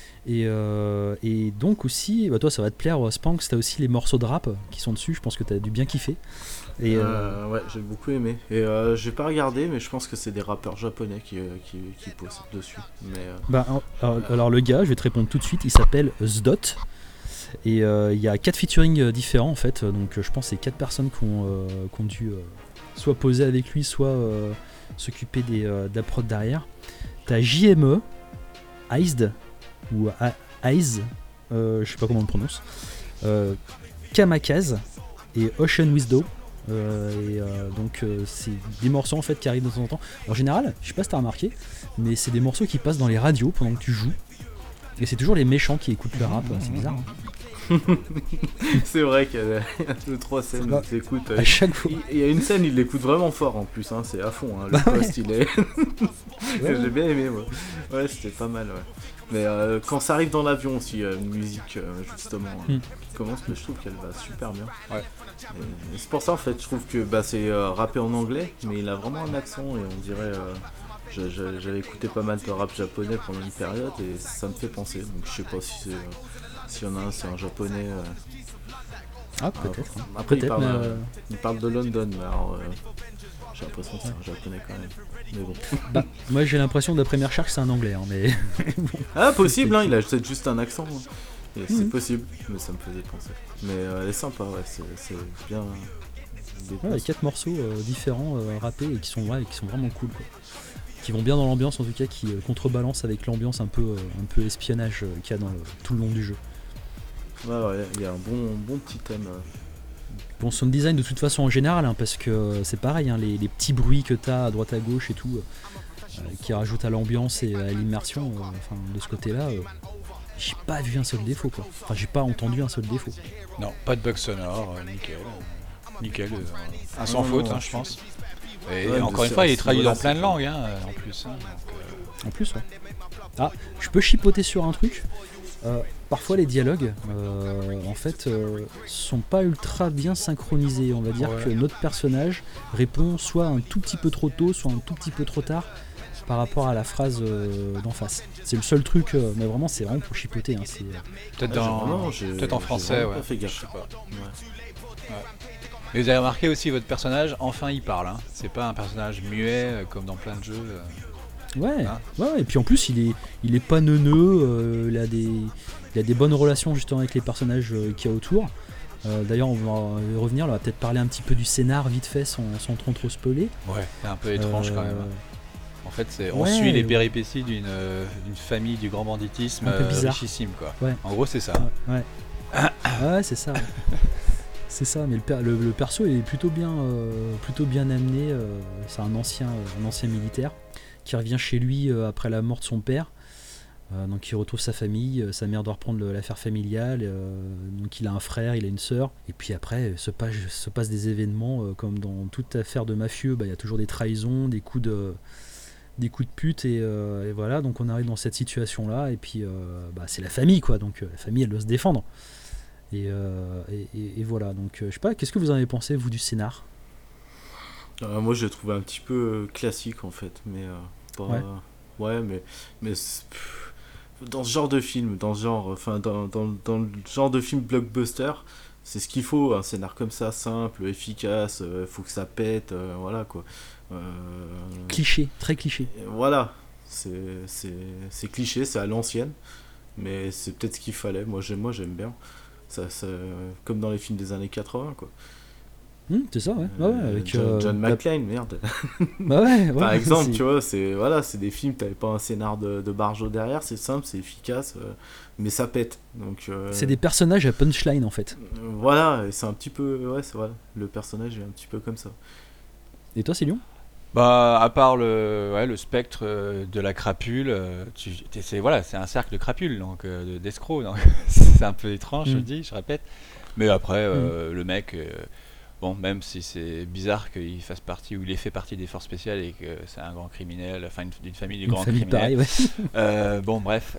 Et donc aussi, bah toi ça va te plaire, Spanx, t'as aussi les morceaux de rap qui sont dessus. Je pense que t'as dû bien kiffer. Et Ouais, j'ai beaucoup aimé. Et j'ai pas regardé, mais je pense que c'est des rappeurs japonais qui posent dessus. Mais bah, alors le gars, je vais te répondre tout de suite, il s'appelle Zdot. Et il y a 4 featuring différents en fait, donc je pense que c'est 4 personnes qui ont dû soit poser avec lui, soit s'occuper de la prod derrière. T'as JME, Iced, ou Eyes, je sais pas comment on le prononce, Kamakaze et Ocean Wisdom. Donc c'est des morceaux en fait qui arrivent de temps en temps. En général, je sais pas si t'as remarqué, mais c'est des morceaux qui passent dans les radios pendant que tu joues. Et c'est toujours les méchants qui écoutent le rap, c'est bizarre. Hein. c'est vrai qu'il y a 2-3 scènes où tu l'écoutes. À chaque fois. Il y a une scène, il l'écoute vraiment fort en plus, hein, c'est à fond. Hein, le Bah poste, il est. Ouais. J'ai bien aimé, moi. Ouais, c'était pas mal, ouais. Mais quand ça arrive dans l'avion aussi, une musique justement qui commence, mais je trouve qu'elle va super bien. Ouais. Et c'est pour ça en fait, je trouve que c'est rappé en anglais, mais il a vraiment un accent et on dirait. J'avais écouté pas mal de rap japonais pendant une période et ça me fait penser. Donc je sais pas si s'il y en a un, c'est un japonais. Ah, peut-être. Après, Peut-être, il parle de London, mais alors j'ai l'impression que c'est un japonais quand même. Mais bon. Bah, moi j'ai l'impression d'après mes recherches c'est un anglais, hein, mais Ah, possible, hein, il a peut-être juste un accent. Hein. Et c'est possible, mais ça me faisait penser. Mais elle est sympa, ouais, c'est bien. il y a 4 morceaux différents rappés et qui sont vraiment cool, quoi. Qui vont bien dans l'ambiance, en tout cas qui contrebalancent avec l'ambiance un peu espionnage qu'il y a dans tout le long du jeu. Ouais, il y a un bon petit thème. Bon, sound design de toute façon en général, hein, parce que c'est pareil, hein, les petits bruits que t'as à droite à gauche et tout, qui rajoutent à l'ambiance et à l'immersion, enfin de ce côté-là, j'ai pas vu un seul défaut, quoi. Enfin, j'ai pas entendu un seul défaut. Non, pas de bug sonore, nickel, un sans faute, hein, je pense. Et Ouais, encore une fois, il est traduit dans plein de langues, hein, en plus. Hein, donc, En plus, ouais. Ah, je peux chipoter sur un truc. Parfois les dialogues en fait sont pas ultra bien synchronisés. On va dire que notre personnage répond soit un tout petit peu trop tôt, soit un tout petit peu trop tard par rapport à la phrase d'en face. C'est le seul truc, mais vraiment c'est vraiment pour chipoter. Hein, peut-être en français, ouais. Fait gaffe. Je sais pas. Ouais. Et vous avez remarqué aussi votre personnage, enfin il parle. Hein. C'est pas un personnage muet comme dans plein de jeux. Ouais, et puis en plus il est pas neuneux, il a des bonnes relations justement avec les personnages qu'il y a autour. D'ailleurs on va y revenir, on va peut-être parler un petit peu du scénar vite fait sans trop spoiler. Ouais, c'est un peu étrange quand même. En fait, on suit les péripéties d'une famille du grand banditisme richissime, quoi. Ouais. En gros, c'est ça. Ouais, c'est ça. Ouais. C'est ça, mais le perso est plutôt bien amené. C'est un ancien militaire qui revient chez lui après la mort de son père. Donc il retrouve sa famille, sa mère doit reprendre l'affaire familiale, donc il a un frère, il a une sœur, et puis après se passe des événements comme dans toute affaire de mafieux, il y a toujours des trahisons, des coups de pute, et voilà, donc on arrive dans cette situation là, et puis c'est la famille, quoi, donc la famille elle doit se défendre, et voilà, donc je sais pas, qu'est-ce que vous en avez pensé, vous, du scénar? Moi je l'ai trouvé un petit peu classique en fait, mais pas... Ouais, mais dans ce genre de film, dans le genre de film blockbuster, c'est ce qu'il faut, un scénar comme ça, simple, efficace, faut que ça pète, voilà quoi. Cliché, très cliché. Voilà, c'est cliché, c'est à l'ancienne, mais c'est peut-être ce qu'il fallait. Moi j'aime bien. Ça, comme dans les films des années 80, quoi. C'est ça, ouais. Avec John McClane, merde. Par exemple, tu vois, c'est des films, t'avais pas un scénar de barjo derrière, c'est simple, c'est efficace, mais ça pète. Donc, c'est des personnages à punchline en fait. Voilà, et c'est un petit peu. Ouais, c'est vrai, le personnage est un petit peu comme ça. Et toi, Célion ? Bah, à part le spectre de la crapule, c'est un cercle de crapules, donc d'escrocs. Donc c'est un peu étrange, je répète. Mais après, le mec, bon, même si c'est bizarre qu'il fasse partie, ou il ait fait partie des forces spéciales et que c'est un grand criminel, enfin d'une famille de grands criminels. Pareil, ouais. Bon, bref.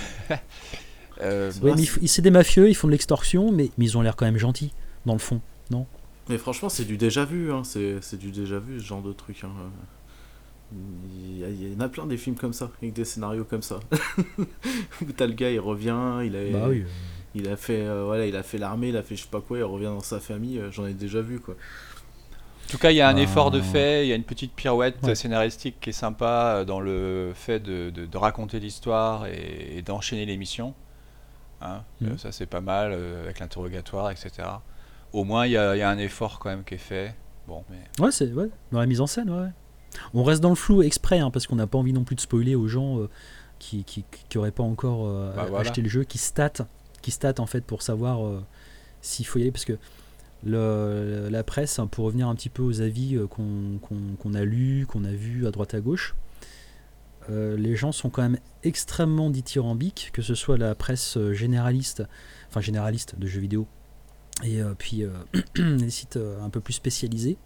Mais c'est des mafieux, ils font de l'extorsion, mais ils ont l'air quand même gentils, dans le fond, non ? Mais franchement, c'est du déjà vu, hein. C'est du déjà vu, ce genre de truc. Hein. Il y en a plein des films comme ça, avec des scénarios comme ça. Où t'as le gars, il revient, il a fait l'armée, il a fait je sais pas quoi, il revient dans sa famille, j'en ai déjà vu, quoi. En tout cas, il y a un effort de fait, il y a une petite pirouette scénaristique qui est sympa dans le fait de raconter l'histoire et d'enchaîner l'émission. Hein. Ça, c'est pas mal, avec l'interrogatoire, etc. Au moins, il y a un effort quand même qui est fait. Bon, mais... Ouais, dans la mise en scène, ouais. On reste dans le flou exprès, hein, parce qu'on n'a pas envie non plus de spoiler aux gens qui n'auraient pas encore acheté le jeu, qui statent en fait pour savoir s'il faut y aller, parce que la presse, hein, pour revenir un petit peu aux avis qu'on a lus, qu'on a vus à droite à gauche, les gens sont quand même extrêmement dithyrambiques, que ce soit la presse généraliste de jeux vidéo, et puis les sites un peu plus spécialisés.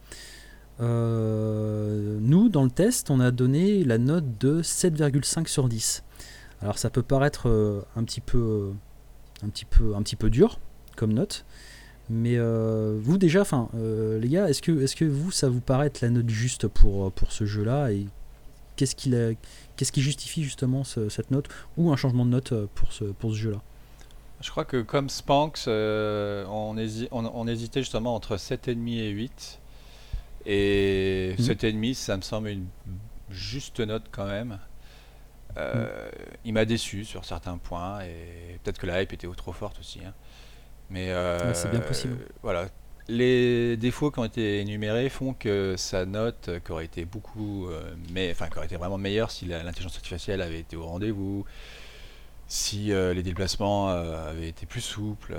Nous, dans le test, on a donné la note de 7,5 sur 10. Alors ça peut paraître un petit peu dur comme note, mais vous déjà, les gars, est-ce que vous, ça vous paraît être la note juste pour ce jeu-là, et qu'est-ce qui justifie justement cette note, ou un changement de note pour ce jeu-là ? Je crois que comme Spanx, on hésitait justement entre 7,5 et 8. Et 7,5, ça me semble une juste note quand même. Il m'a déçu sur certains points, et peut-être que la hype était trop forte aussi. Hein. Mais c'est bien possible. Voilà. Les défauts qui ont été énumérés font que sa note, qui aurait été qui aurait été vraiment meilleure si l'intelligence artificielle avait été au rendez-vous, si les déplacements avaient été plus souples.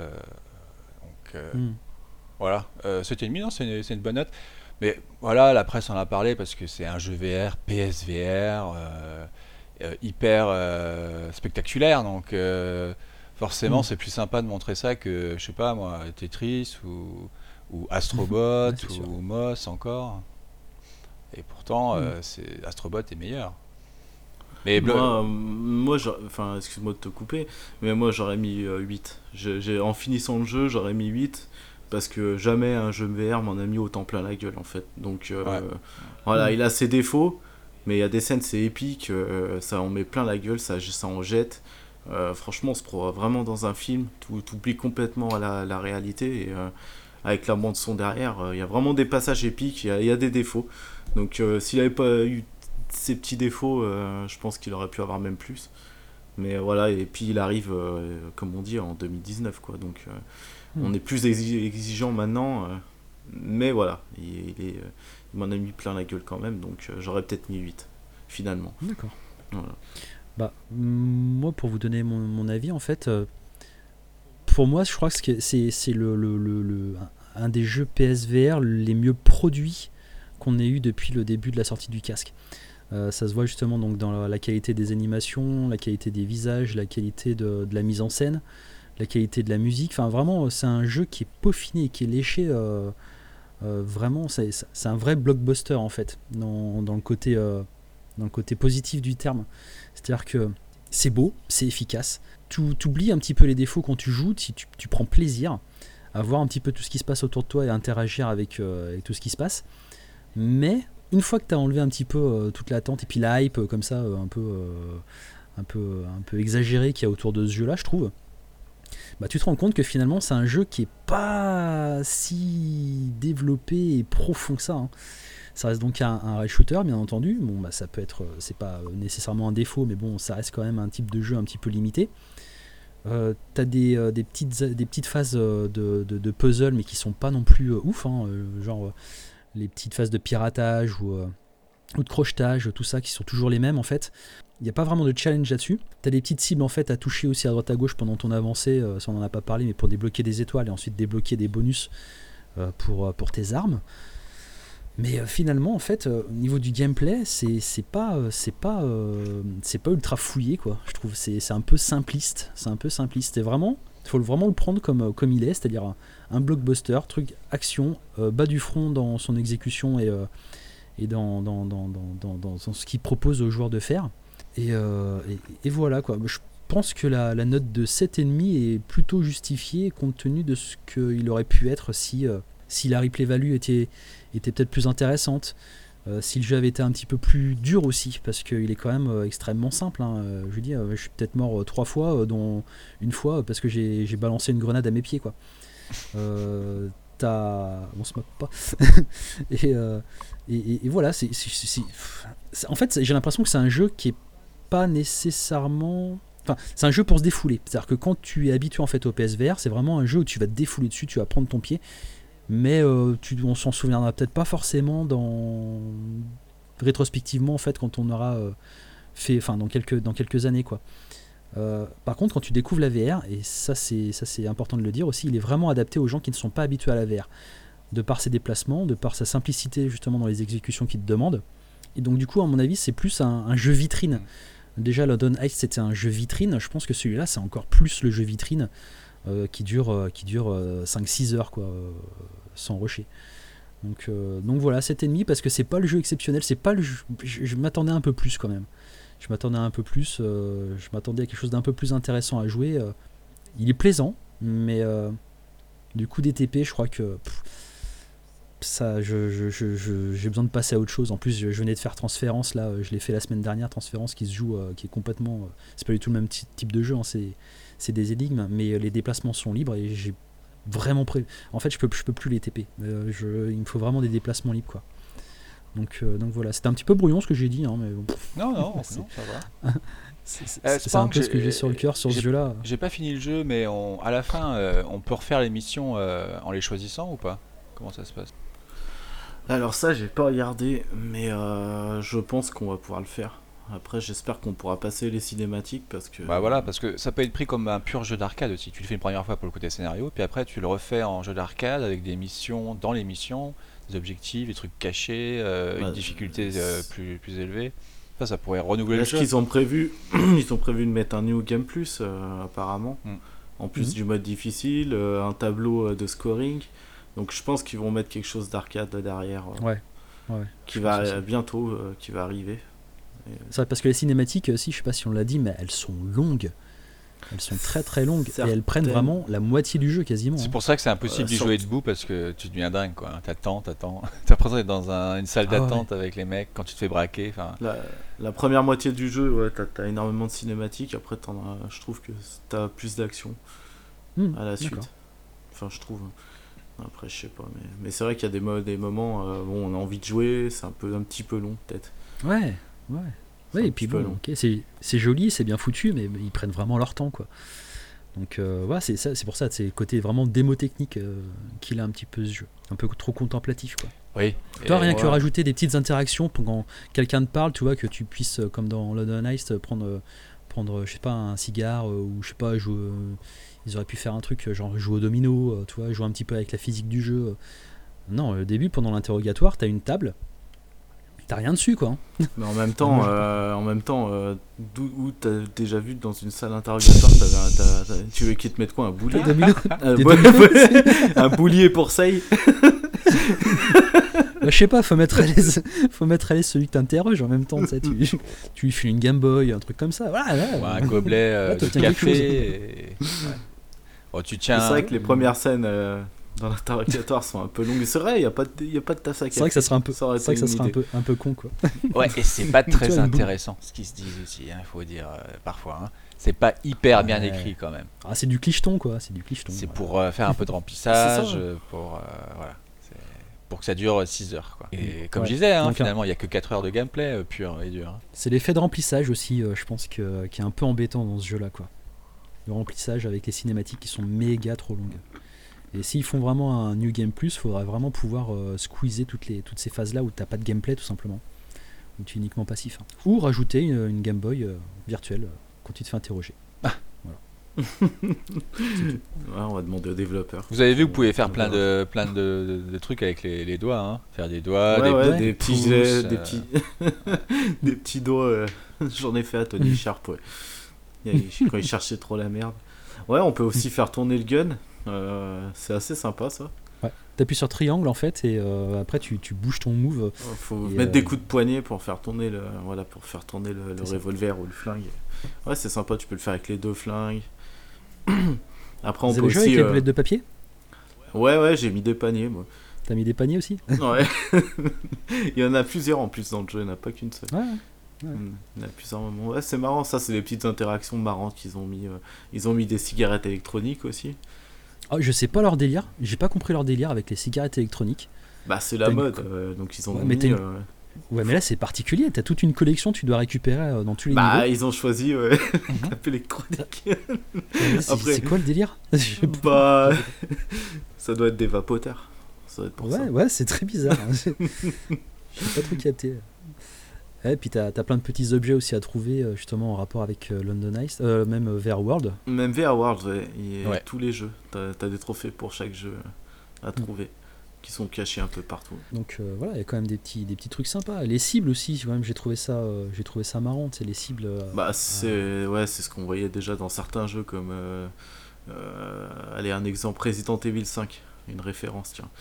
Voilà. 7,5, non, c'est une bonne note. Mais voilà, la presse en a parlé parce que c'est un jeu VR, PSVR, hyper spectaculaire. Donc forcément, c'est plus sympa de montrer ça que, je sais pas moi, Tetris ou Astrobot ou Moss encore. Et pourtant, Astrobot est meilleur. Mais moi excuse-moi de te couper, mais moi j'aurais mis 8. En finissant le jeu, j'aurais mis 8. Parce que jamais un jeu VR m'en a mis autant plein la gueule en fait. Donc voilà, il a ses défauts, mais il y a des scènes, c'est épique, ça en met plein la gueule, ça en jette. Franchement, on se croit vraiment dans un film, t'oublies complètement la réalité, et avec la bande son derrière, il y a vraiment des passages épiques, il y a des défauts. Donc s'il n'avait pas eu ces petits défauts, je pense qu'il aurait pu avoir même plus. Mais voilà, et puis il arrive, comme on dit, en 2019, quoi. Donc on est plus exigeant maintenant, mais voilà, il m'en a mis plein la gueule quand même, donc j'aurais peut-être mis 8, finalement. D'accord. Voilà. Moi, pour vous donner mon avis, en fait, pour moi, je crois que c'est un des jeux PSVR les mieux produits qu'on ait eu depuis le début de la sortie du casque. Ça se voit justement donc dans la qualité des animations, la qualité des visages, la qualité de la mise en scène, la qualité de la musique. Enfin, vraiment, c'est un jeu qui est peaufiné, qui est léché. Vraiment, c'est un vrai blockbuster en fait, dans le côté positif du terme. C'est-à-dire que c'est beau, c'est efficace. Tu oublies un petit peu les défauts quand tu joues, tu prends plaisir à voir un petit peu tout ce qui se passe autour de toi et à interagir avec tout ce qui se passe. Mais une fois que tu as enlevé un petit peu toute l'attente et puis la hype comme ça, un peu exagérée qu'il y a autour de ce jeu-là, je trouve, bah, tu te rends compte que finalement c'est un jeu qui est pas si développé et profond que ça. Hein. Ça reste donc un rail shooter, bien entendu. Bon, bah, ça peut être, c'est pas nécessairement un défaut, mais bon, ça reste quand même un type de jeu un petit peu limité. T'as des petites phases de puzzle, mais qui sont pas non plus ouf, hein, genre les petites phases de piratage ou de crochetage, tout ça, qui sont toujours les mêmes en fait. Il n'y a pas vraiment de challenge là-dessus. T'as des petites cibles en fait à toucher aussi à droite à gauche pendant ton avancée, ça on en a pas parlé, mais pour débloquer des étoiles et ensuite débloquer des bonus pour tes armes. Mais finalement en fait au niveau du gameplay c'est pas ultra fouillé quoi. Je trouve c'est un peu simpliste, et vraiment il faut vraiment le prendre comme il est, c'est-à-dire un blockbuster, truc action, bas du front dans son exécution et dans ce qu'il propose aux joueurs de faire. Et voilà quoi. Je pense que la note de 7,5 est plutôt justifiée compte tenu de ce qu'il aurait pu être si la replay value était peut-être plus intéressante, si le jeu avait été un petit peu plus dur aussi, parce qu'il est quand même extrêmement simple. Hein. Je veux dire, je suis peut-être mort 3 fois, dont une fois parce que j'ai balancé une grenade à mes pieds quoi. On se moque pas. et voilà, en fait j'ai l'impression que c'est un jeu qui est pas nécessairement... Enfin, c'est un jeu pour se défouler. C'est-à-dire que quand tu es habitué en fait au PSVR, c'est vraiment un jeu où tu vas te défouler dessus, tu vas prendre ton pied, mais on s'en souviendra peut-être pas forcément rétrospectivement en fait quand on aura fait, enfin dans quelques années quoi. Par contre, quand tu découvres la VR, et ça c'est important de le dire aussi, il est vraiment adapté aux gens qui ne sont pas habitués à la VR, de par ses déplacements, de par sa simplicité justement dans les exécutions qu'il te demande. Et donc du coup, à mon avis, c'est plus un jeu vitrine. Déjà, London Heist c'était un jeu vitrine. Je pense que celui-là, c'est encore plus le jeu vitrine qui dure 5-6 heures quoi, sans rusher. Donc voilà, 7,5 parce que c'est pas le jeu exceptionnel, c'est pas le jeu. Je m'attendais un peu plus quand même. Je m'attendais à quelque chose d'un peu plus intéressant à jouer. Il est plaisant, mais du coup DTP, je crois que ça, j'ai besoin de passer à autre chose. En plus, je venais de faire Transférence, là, je l'ai fait la semaine dernière, Transférence qui se joue, qui est complètement... c'est pas du tout le même type de jeu, hein, c'est des énigmes, mais les déplacements sont libres et j'ai vraiment en fait, je peux plus les TP. Il me faut vraiment des déplacements libres, quoi. Donc voilà, c'était un petit peu brouillon ce que j'ai dit, hein, mais bon. Non, ça va. C'est un peu ce que j'ai sur le cœur sur ce jeu-là. J'ai pas fini le jeu, mais à la fin, on peut refaire les missions en les choisissant ou pas ? Comment ça se passe ? Alors ça, j'ai pas regardé, mais je pense qu'on va pouvoir le faire. Après, j'espère qu'on pourra passer les cinématiques parce que... Bah voilà, parce que ça peut être pris comme un pur jeu d'arcade aussi. Tu le fais une première fois pour le côté scénario, puis après tu le refais en jeu d'arcade avec des missions, dans les missions, des objectifs, des trucs cachés, une difficulté plus élevée. Ça pourrait renouveler le jeu. Ils ont prévu de mettre un New Game Plus, apparemment. En plus du mode difficile, un tableau de scoring. Donc je pense qu'ils vont mettre quelque chose d'arcade derrière. Qui va bientôt, qui va arriver. C'est vrai, parce que les cinématiques aussi, je sais pas si on l'a dit, mais elles sont longues. Elles sont très très longues. Et elles prennent vraiment la moitié du jeu quasiment. C'est pour ça que c'est impossible d'y jouer debout parce que tu deviens dingue quoi. T'attends. T'as l'impression d'être dans une salle d'attente avec les mecs quand tu te fais braquer. La première moitié du jeu, t'as énormément de cinématiques. Après, je trouve que t'as plus d'action à la suite. Enfin, je trouve. Après, je sais pas. Mais c'est vrai qu'il y a des moments, on a envie de jouer, c'est un petit peu long peut-être. Ouais, et puis bon, c'est joli, c'est bien foutu, mais ils prennent vraiment leur temps, quoi. Donc, c'est pour ça, c'est le côté vraiment démo technique qu'il a un petit peu ce jeu. Un peu trop contemplatif, quoi. Oui. Toi, rien que rajouter des petites interactions pour quand quelqu'un te parle, tu vois, que tu puisses, comme dans London Heist, prendre je sais pas, un cigare, ou je sais pas, jouer. Ils auraient pu faire un truc genre jouer au domino, tu vois, jouer un petit peu avec la physique du jeu. Non, au début, pendant l'interrogatoire, t'as une table. T'as rien dessus quoi. Mais en même temps, où t'as déjà vu dans une salle d'interrogatoire, tu veux qu'ils te mettent quoi, un boulier un boulier pour Sei. Je sais pas, faut mettre à l'aise celui que t'interroges en même temps. Tu lui files une Game Boy, un truc comme ça. Voilà, ou un gobelet de café. Tu tiens. C'est vrai que les premières scènes dans l'interrogatoire sont un peu longues. C'est vrai, il n'y a pas de tasse à café. C'est vrai que ça serait un peu, Ça aurait c'est vrai que ça été serait une idée. un peu con, quoi. Ouais, et c'est pas Tu très vois, une boule. intéressant ce qu'ils se disent aussi, il faut dire parfois. Hein. C'est pas hyper bien Ouais. écrit quand même. Ah, c'est du clicheton, quoi. C'est du clicheton. C'est ouais. pour faire un peu de remplissage, C'est ça. pour voilà. C'est pour que ça dure 6 heures. Quoi. Et comme Ouais. je disais, hein, Donc, finalement, il n'y a que 4 heures de gameplay pur et dur. Hein. C'est l'effet de remplissage aussi, je pense, qui est un peu embêtant dans ce jeu-là, quoi. Le remplissage avec les cinématiques qui sont méga trop longues. Et s'ils font vraiment un New Game Plus, il faudrait vraiment pouvoir squeezer toutes ces phases-là où t'as pas de gameplay, tout simplement. Où tu es uniquement passif. Hein. Ou rajouter une Game Boy virtuelle quand tu te fais interroger. Ouais, on va demander aux développeurs. Vous avez vu, vous pouvez faire plein de trucs avec les doigts. Hein. Faire des doigts, Ouais, des des petits pouces, jets, des petits des petits doigts. J'en ai fait à Tony Sharp, ouais. Quand il cherchait trop la merde. Ouais, on peut aussi faire tourner le gun. C'est assez sympa, ça. Ouais. T'appuies sur triangle en fait et après tu bouges ton move. Faut Et, mettre des coups de poignet pour faire tourner le revolver ou le flingue. Ouais, c'est sympa, tu peux le faire avec les deux flingues. Après, on Vous peut avez joué aussi. avec les boulettes de papier? Ouais, j'ai mis des paniers, moi. T'as mis des paniers aussi? Ouais. Il y en a plusieurs en plus dans le jeu, il n'y en a pas qu'une seule. Ouais. Il y en a plusieurs moments. Ouais, c'est marrant, ça, c'est des petites interactions marrantes qu'ils ont mis. Ils ont mis des cigarettes électroniques aussi. Ah, je sais pas leur délire, j'ai pas compris leur délire avec les cigarettes électroniques. Bah, c'est la T'as une mode, co- donc ils ont Ouais, mais mis. t'as Ouais, mais là c'est particulier, t'as toute une collection, tu dois récupérer dans tous les Bah, niveaux. ils ont choisi la tape électronique. C'est après- c'est quoi le délire? Bah, ça doit être des vapoteurs. Ça doit être pour ça. Ouais, c'est très bizarre. Hein. J'ai pas trop capté. Et puis t'as plein de petits objets aussi à trouver justement en rapport avec London Heist, même VR World. Même VR World, ouais, Ouais. tous les jeux. T'as des trophées pour chaque jeu à trouver, qui sont cachés un peu partout. Donc voilà, il y a quand même des petits trucs sympas. Les cibles aussi, quand même, j'ai trouvé ça marrant. C'est les cibles. Bah, c'est ce qu'on voyait déjà dans certains jeux comme. Allez, un exemple, Resident Evil 5. Une référence, tiens.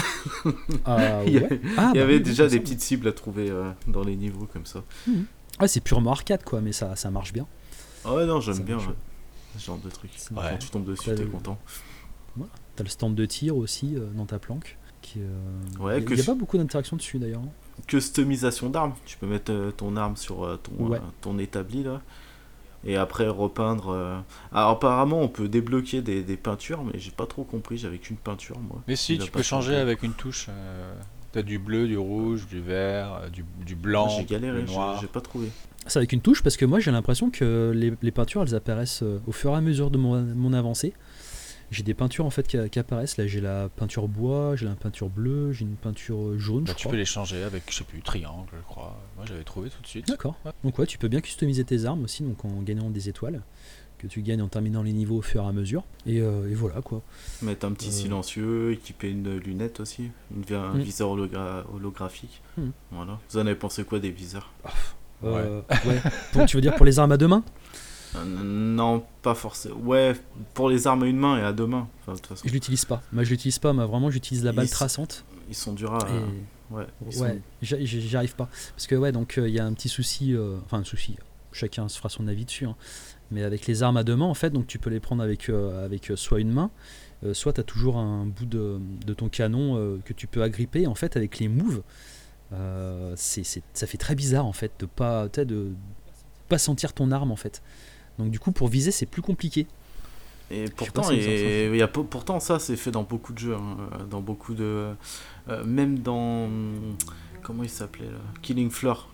Ah, Il y ouais. avait, Ah, il y bah avait oui, déjà oui, des ça. petites cibles à trouver dans les niveaux comme ça. Ouais, c'est purement arcade quoi, mais ça marche bien. Ah ouais, non, j'aime Ça bien marche. ce genre de truc. C'est- Ouais. Quand tu tombes dessus, Ouais, t'es ouais. content. T'as le stand de tir aussi dans ta planque. Ouais, Il n'y a pas beaucoup d'interactions dessus d'ailleurs. Hein. Customisation d'armes. Tu peux mettre ton arme sur Ouais. ton établi là. Et après repeindre. Alors apparemment on peut débloquer des peintures, mais j'ai pas trop compris, j'avais qu'une peinture moi. Mais si, Il a tu pas peux changer changé. avec une touche. T'as du bleu, du rouge, du vert, du blanc, J'ai galéré, du noir. j'ai pas trouvé. C'est avec une touche parce que moi j'ai l'impression que les peintures elles apparaissent au fur et à mesure de mon avancée. J'ai des peintures en fait qui apparaissent. Là j'ai la peinture bois, j'ai la peinture bleue, j'ai une peinture jaune. Bah, Je tu crois. peux les changer avec, je sais plus, triangle, je crois. Moi j'avais trouvé tout de suite. D'accord. Ouais. Donc ouais, tu peux bien customiser tes armes aussi, donc en gagnant des étoiles que tu gagnes en terminant les niveaux au fur et à mesure. Et voilà quoi. Mettre un petit silencieux, équiper une lunette aussi, un viseur holographique. Mm. Voilà. Vous en avez pensé quoi des viseurs? Ouais. Tu veux dire pour les armes à deux mains? Non, pas forcément. Ouais, pour les armes à une main et à deux mains. Enfin, de toute façon, Je l'utilise pas. Moi je l'utilise pas, mais vraiment j'utilise la balle Ils- traçante. ils sont durs à. Et... Ouais, ils Ouais, sont- j'y arrive pas. Parce que ouais, donc il y a un petit souci, enfin un souci, chacun se fera son avis dessus, hein. Mais avec les armes à deux mains, en fait, donc tu peux les prendre avec soit une main, soit tu as toujours un bout de ton canon que tu peux agripper. En fait, avec les moves, ça fait très bizarre en fait de pas sentir ton arme en fait. Donc du coup, pour viser, c'est plus compliqué. Et sais pourtant, pas si vous en il y a, pourtant, ça c'est fait dans beaucoup de jeux, hein, dans beaucoup de, même dans, comment il s'appelait là, Killing Floor,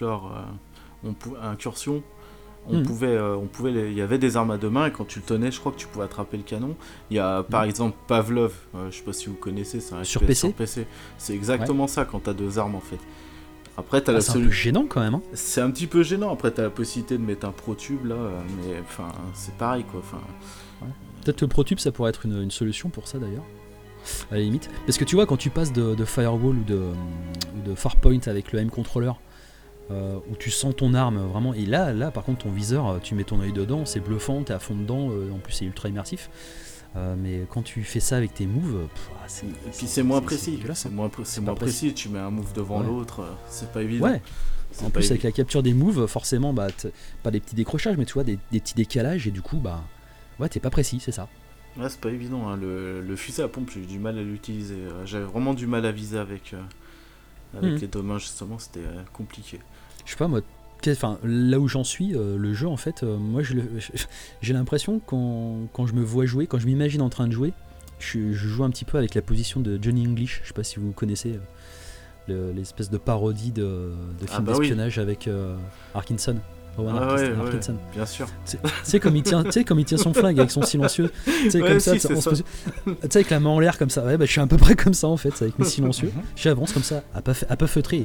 Incursion, on pouvait, il y avait des armes à deux mains et quand tu le tenais, je crois que tu pouvais attraper le canon. Il y a par exemple Pavlov, je sais pas si vous connaissez, c'est un Sur FPS PC? sur PC. C'est exactement ça quand t'as deux armes en fait. Après, t'as la C'est un peu solution. gênant quand même. Hein. C'est un petit peu gênant. Après, t'as la possibilité de mettre un Pro Tube là, mais enfin, c'est pareil quoi. Enfin, Peut-être le ProTube, ça pourrait être une solution pour ça d'ailleurs. À la limite. Parce que tu vois, quand tu passes de Firewall ou de Farpoint avec le M-Controller, où tu sens ton arme vraiment, et là par contre ton viseur, tu mets ton œil dedans, c'est bluffant, t'es à fond dedans, en plus c'est ultra immersif. Mais quand tu fais ça avec tes moves, et puis c'est moins précis. dégueulasse, C'est hein. moins, C'est moins pas précis. Tu mets un move devant Ouais. l'autre, c'est pas évident. Ouais, C'est en pas plus avec évident. la capture des moves, forcément, bah, pas des petits décrochages, mais tu vois, des petits décalages, et du coup, bah, ouais, t'es pas précis, c'est ça. Ouais, c'est pas évident, hein. Le fusil à pompe, j'ai eu du mal à l'utiliser. J'avais vraiment du mal à viser avec les deux mains, justement, c'était compliqué. Je sais pas, moi, là où j'en suis, le jeu, en fait, moi, j'ai l'impression quand je me vois jouer, quand je m'imagine en train de jouer, je joue un petit peu avec la position de Johnny English. Je sais pas si vous connaissez l'espèce de parodie de film d'espionnage avec Arkinson. Arkinson. Bien sûr. Tu sais comme il tient son flingue avec son silencieux. Tu sais comme ça, tu sais avec la main en l'air comme ça. Ouais, je suis à peu près comme ça en fait, avec mes silencieux. J'avance comme ça, à pas feutrer.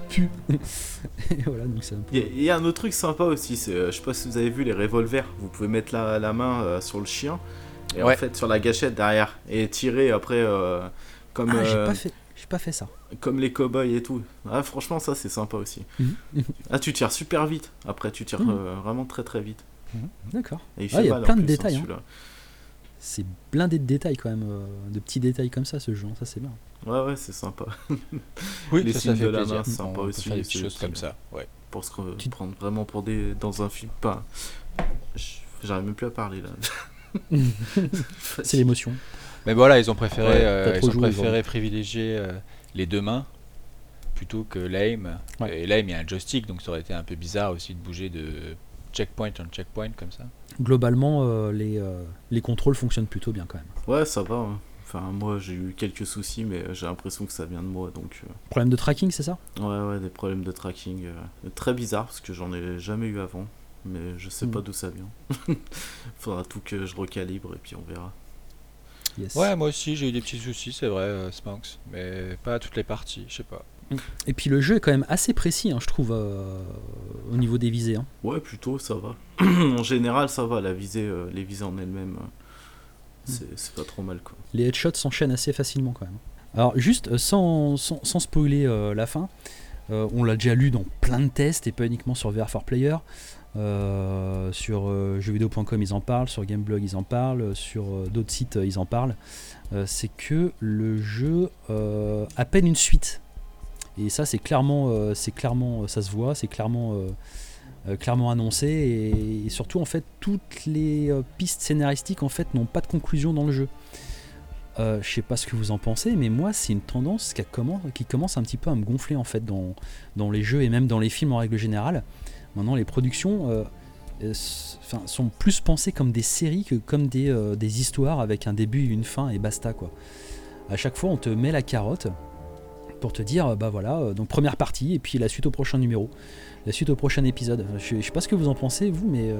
Et voilà, donc c'est un peu... Il y a un autre truc sympa aussi, c'est, je sais pas si vous avez vu les revolvers. Vous pouvez mettre la main sur le chien et en fait sur la gâchette derrière et tirer après comme. J'ai pas fait ça. Comme les cow-boys et tout. Ah, franchement, ça c'est sympa aussi. Tu tires super vite. Après, tu tires vraiment très très vite. D'accord. Et il y a plein de détails. C'est blindé de détails quand même, de petits détails comme ça, ce jeu. Ça c'est bien. Ouais, c'est sympa. Oui, les signes fait de la plaisir. main, c'est sympa aussi. Faire des choses comme ça. Ouais. Pour se prendre vraiment pour dans un film. Pas. J'arrive même plus à parler là. C'est l'émotion. Mais voilà, ils ont préféré privilégier les deux mains plutôt que l'aim. Et l'aim, il y a un joystick, donc ça aurait été un peu bizarre aussi de bouger de checkpoint en checkpoint comme ça. Globalement, les contrôles fonctionnent plutôt bien quand même. Ouais, ça va. Hein. Enfin, moi, j'ai eu quelques soucis, mais j'ai l'impression que ça vient de moi. Donc, Problème de tracking, c'est ça ? Ouais, des problèmes de tracking. Très bizarre, parce que j'en ai jamais eu avant. Mais je sais pas d'où ça vient. Faudra tout que je recalibre et puis on verra. Yes. Ouais, moi aussi j'ai eu des petits soucis, c'est vrai, Spanx, mais pas à toutes les parties, je sais pas. Et puis le jeu est quand même assez précis, je trouve, au niveau des visées. Ouais, plutôt, ça va. En général, ça va, les visées en elles-mêmes, c'est pas trop mal, quoi. Les headshots s'enchaînent assez facilement quand même. Alors juste, sans spoiler la fin, on l'a déjà lu dans plein de tests, et pas uniquement sur VR4Player. Sur jeuxvideo.com ils en parlent, sur Gameblog ils en parlent, sur d'autres sites ils en parlent. C'est que le jeu a peine une suite, et ça c'est clairement ça se voit, c'est clairement annoncé, et surtout en fait toutes les pistes scénaristiques en fait n'ont pas de conclusion dans le jeu. Je sais pas ce que vous en pensez, mais moi c'est une tendance qui commence un petit peu à me gonfler en fait dans les jeux et même dans les films en règle générale. Maintenant, les productions sont plus pensées comme des séries que comme des histoires avec un début, une fin et basta, quoi. À chaque fois, on te met la carotte pour te dire, donc première partie et puis la suite au prochain numéro, la suite au prochain épisode. Je sais pas ce que vous en pensez, vous, mais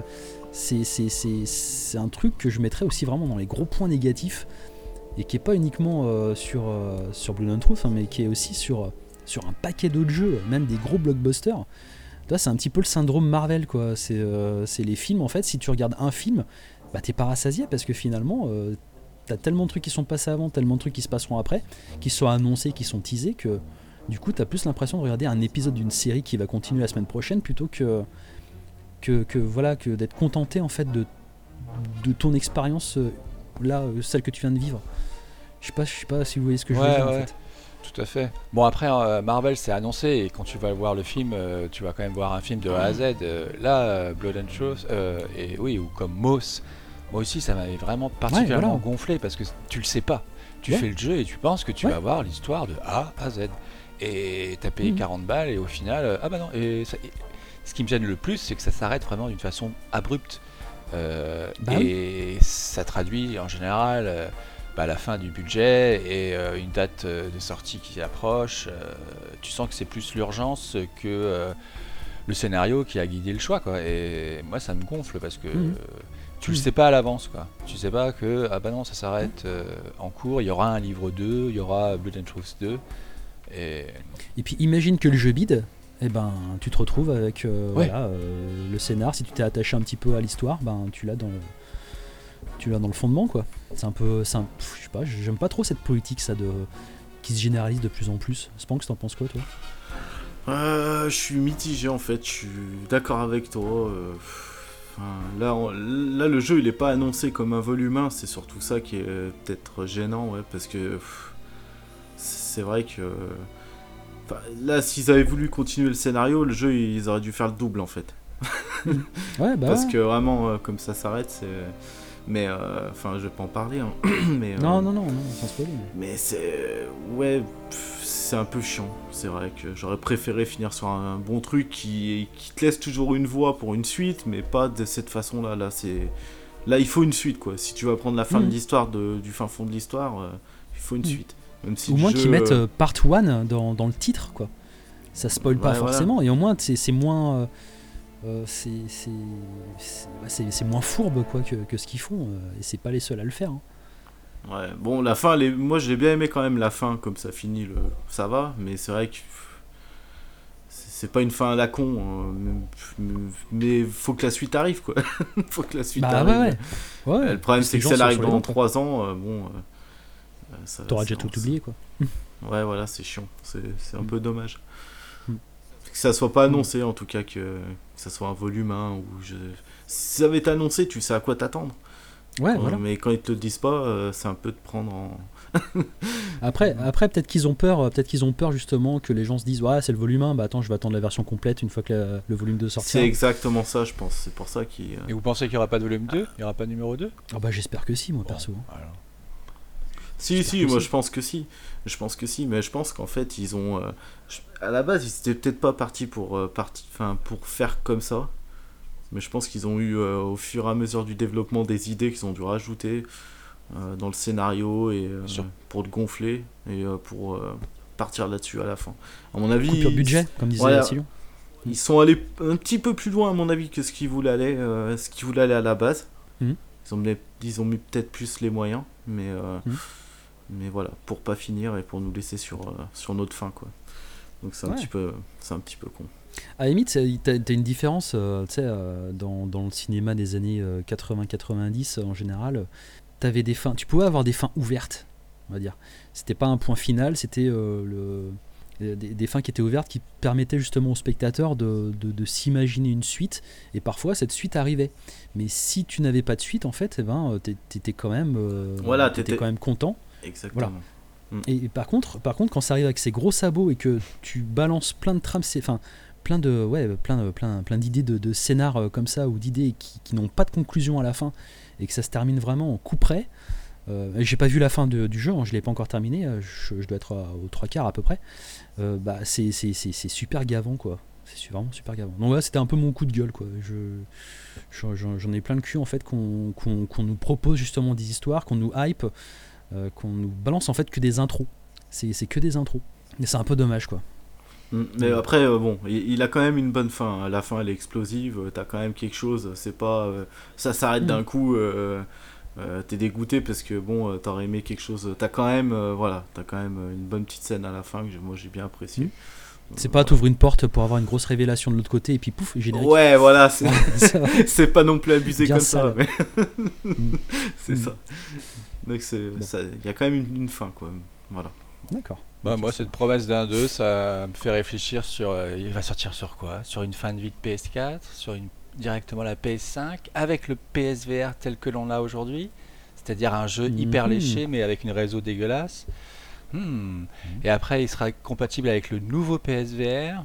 c'est un truc que je mettrais aussi vraiment dans les gros points négatifs, et qui est pas uniquement sur Blood and Truth, mais qui est aussi sur un paquet d'autres jeux, même des gros blockbusters. Là, c'est un petit peu le syndrome Marvel, quoi. C'est les films, en fait, si tu regardes un film, t'es pas rassasié, parce que finalement, t'as tellement de trucs qui sont passés avant, tellement de trucs qui se passeront après, qui sont annoncés, qui sont teasés, que du coup, t'as plus l'impression de regarder un épisode d'une série qui va continuer la semaine prochaine, plutôt que d'être contenté, en fait, de ton expérience, celle que tu viens de vivre. Je sais pas si vous voyez ce que je veux dire, en fait. Tout à fait. Bon, après, Marvel c'est annoncé, et quand tu vas voir le film, tu vas quand même voir un film de A à Z. Là, Blood and Truth, ou comme Moss, moi aussi ça m'avait vraiment particulièrement gonflé, parce que tu le sais pas. Tu fais le jeu et tu penses que tu vas voir l'histoire de A à Z. Et t'as payé 40 balles, et au final, ce qui me gêne le plus, c'est que ça s'arrête vraiment d'une façon abrupte. Et ça traduit en général la fin du budget et une date de sortie qui approche. Tu sens que c'est plus l'urgence que le scénario qui a guidé le choix, quoi. Et moi ça me gonfle, parce que tu le sais pas à l'avance, quoi. Tu sais pas que ça s'arrête en cours, il y aura un livre 2, il y aura Blood and Truth 2. Et puis imagine que le jeu bide, tu te retrouves avec le scénar. Si tu t'es attaché un petit peu à l'histoire, tu l'as dans le fondement, quoi. C'est un peu, je sais pas, j'aime pas trop cette politique, ça, qui se généralise de plus en plus. Spanx, t'en penses quoi, toi ? Je suis mitigé, en fait. Je suis d'accord avec toi. Là, le jeu il est pas annoncé comme un volume 1, c'est surtout ça qui est peut-être gênant, parce que c'est vrai que là, s'ils avaient voulu continuer le scénario, le jeu ils auraient dû faire le double, en fait. Parce que vraiment, comme ça s'arrête, Mais enfin, je vais pas en parler. Hein. Mais, Non, sans spoiler. Mais c'est c'est un peu chiant. C'est vrai que j'aurais préféré finir sur un bon truc qui te laisse toujours une voie pour une suite, mais pas de cette façon-là. Là, il faut une suite, quoi. Si tu vas prendre la fin de l'histoire du fin fond de l'histoire, il faut une suite. Même si au moins qu'ils mettent part 1 dans le titre, quoi. Ça spoil pas forcément, voilà. Et au moins c'est moins c'est moins fourbe, quoi, que ce qu'ils font, et c'est pas les seuls à le faire. Hein. Ouais, bon, la fin, moi je l'ai bien aimé quand même, la fin, comme ça finit, ça va, mais c'est vrai que c'est pas une fin à la con, mais faut que la suite arrive, quoi. Faut que la suite arrive. Ouais. Le problème, c'est que si elle arrive dans 3 ans, t'auras déjà tout oublié, quoi. Ouais, voilà, c'est chiant, c'est un peu dommage. Que ça soit pas annoncé, en tout cas, que ça soit un volume 1, si ça avait été annoncé, tu sais à quoi t'attendre. Ouais, voilà. Mais quand ils te le disent pas, c'est un peu de prendre en... après peut-être qu'ils ont peur justement que les gens se disent ouais, c'est le volume 1, bah attends, je vais attendre la version complète une fois que le volume 2 sortira. C'est exactement ça, je pense. C'est pour ça qu'ils... Et vous pensez qu'il y aura pas de volume 2 ? Il y aura pas de numéro 2 ? Ah bah j'espère que si, moi, perso. Alors. Si, moi je pense que si. Mais je pense qu'en fait, ils ont... à la base, ils étaient peut-être pas partis pour faire comme ça. Mais je pense qu'ils ont eu, au fur et à mesure du développement, des idées qu'ils ont dû rajouter dans le scénario et pour le gonfler et pour partir là-dessus à la fin. À mon avis, coupure budget, comme disait Sillon. Ils sont allés un petit peu plus loin, à mon avis, que ce qu'ils voulaient aller à la base. Ils ont mis peut-être plus les moyens, mais voilà, pour pas finir et pour nous laisser sur notre fin, quoi. Donc c'est un petit peu con. À la limite, t'as une différence dans le cinéma des années 80-90 en général. T'avais des fins, tu pouvais avoir des fins ouvertes, on va dire. C'était pas un point final, c'était des fins qui étaient ouvertes, qui permettaient justement aux spectateurs de s'imaginer une suite, et parfois cette suite arrivait. Mais si tu n'avais pas de suite, en fait, t'étais quand même t'étais quand même content. Exactement. Voilà. Et par contre, quand ça arrive avec ces gros sabots et que tu balances plein de trames, plein d'idées de scénar comme ça, ou d'idées qui n'ont pas de conclusion à la fin, et que ça se termine vraiment en coup près. J'ai pas vu la fin du jeu, hein, je l'ai pas encore terminé, je dois être aux 3/4 à peu près. C'est super gavant, quoi. C'est vraiment super gavant. Donc là, c'était un peu mon coup de gueule, quoi. J'en ai plein le cul, en fait, qu'on nous propose justement des histoires, qu'on nous hype, qu'on nous balance en fait que des intros. C'est que des intros. Et c'est un peu dommage, quoi. Mais après, bon, il a quand même une bonne fin. La fin, elle est explosive. T'as quand même quelque chose. C'est pas, ça s'arrête d'un coup. T'es dégoûté parce que bon, t'aurais aimé quelque chose. T'as quand même une bonne petite scène à la fin que moi j'ai bien apprécié. C'est pas t'ouvres une porte pour avoir une grosse révélation de l'autre côté et puis pouf, générique. Ouais, voilà, c'est pas non plus abusé bien comme sale. Ça. Mais c'est ça. Donc il y a quand même une fin, quoi. Voilà. D'accord. Moi, cette promesse d'un 2, ça me fait réfléchir sur... il va sortir sur quoi ? Sur une fin de vie de PS4 ? Sur directement la PS5 ? Avec le PSVR tel que l'on l'a aujourd'hui ? C'est-à-dire un jeu hyper léché, mais avec une réseau dégueulasse. Et après, il sera compatible avec le nouveau PSVR.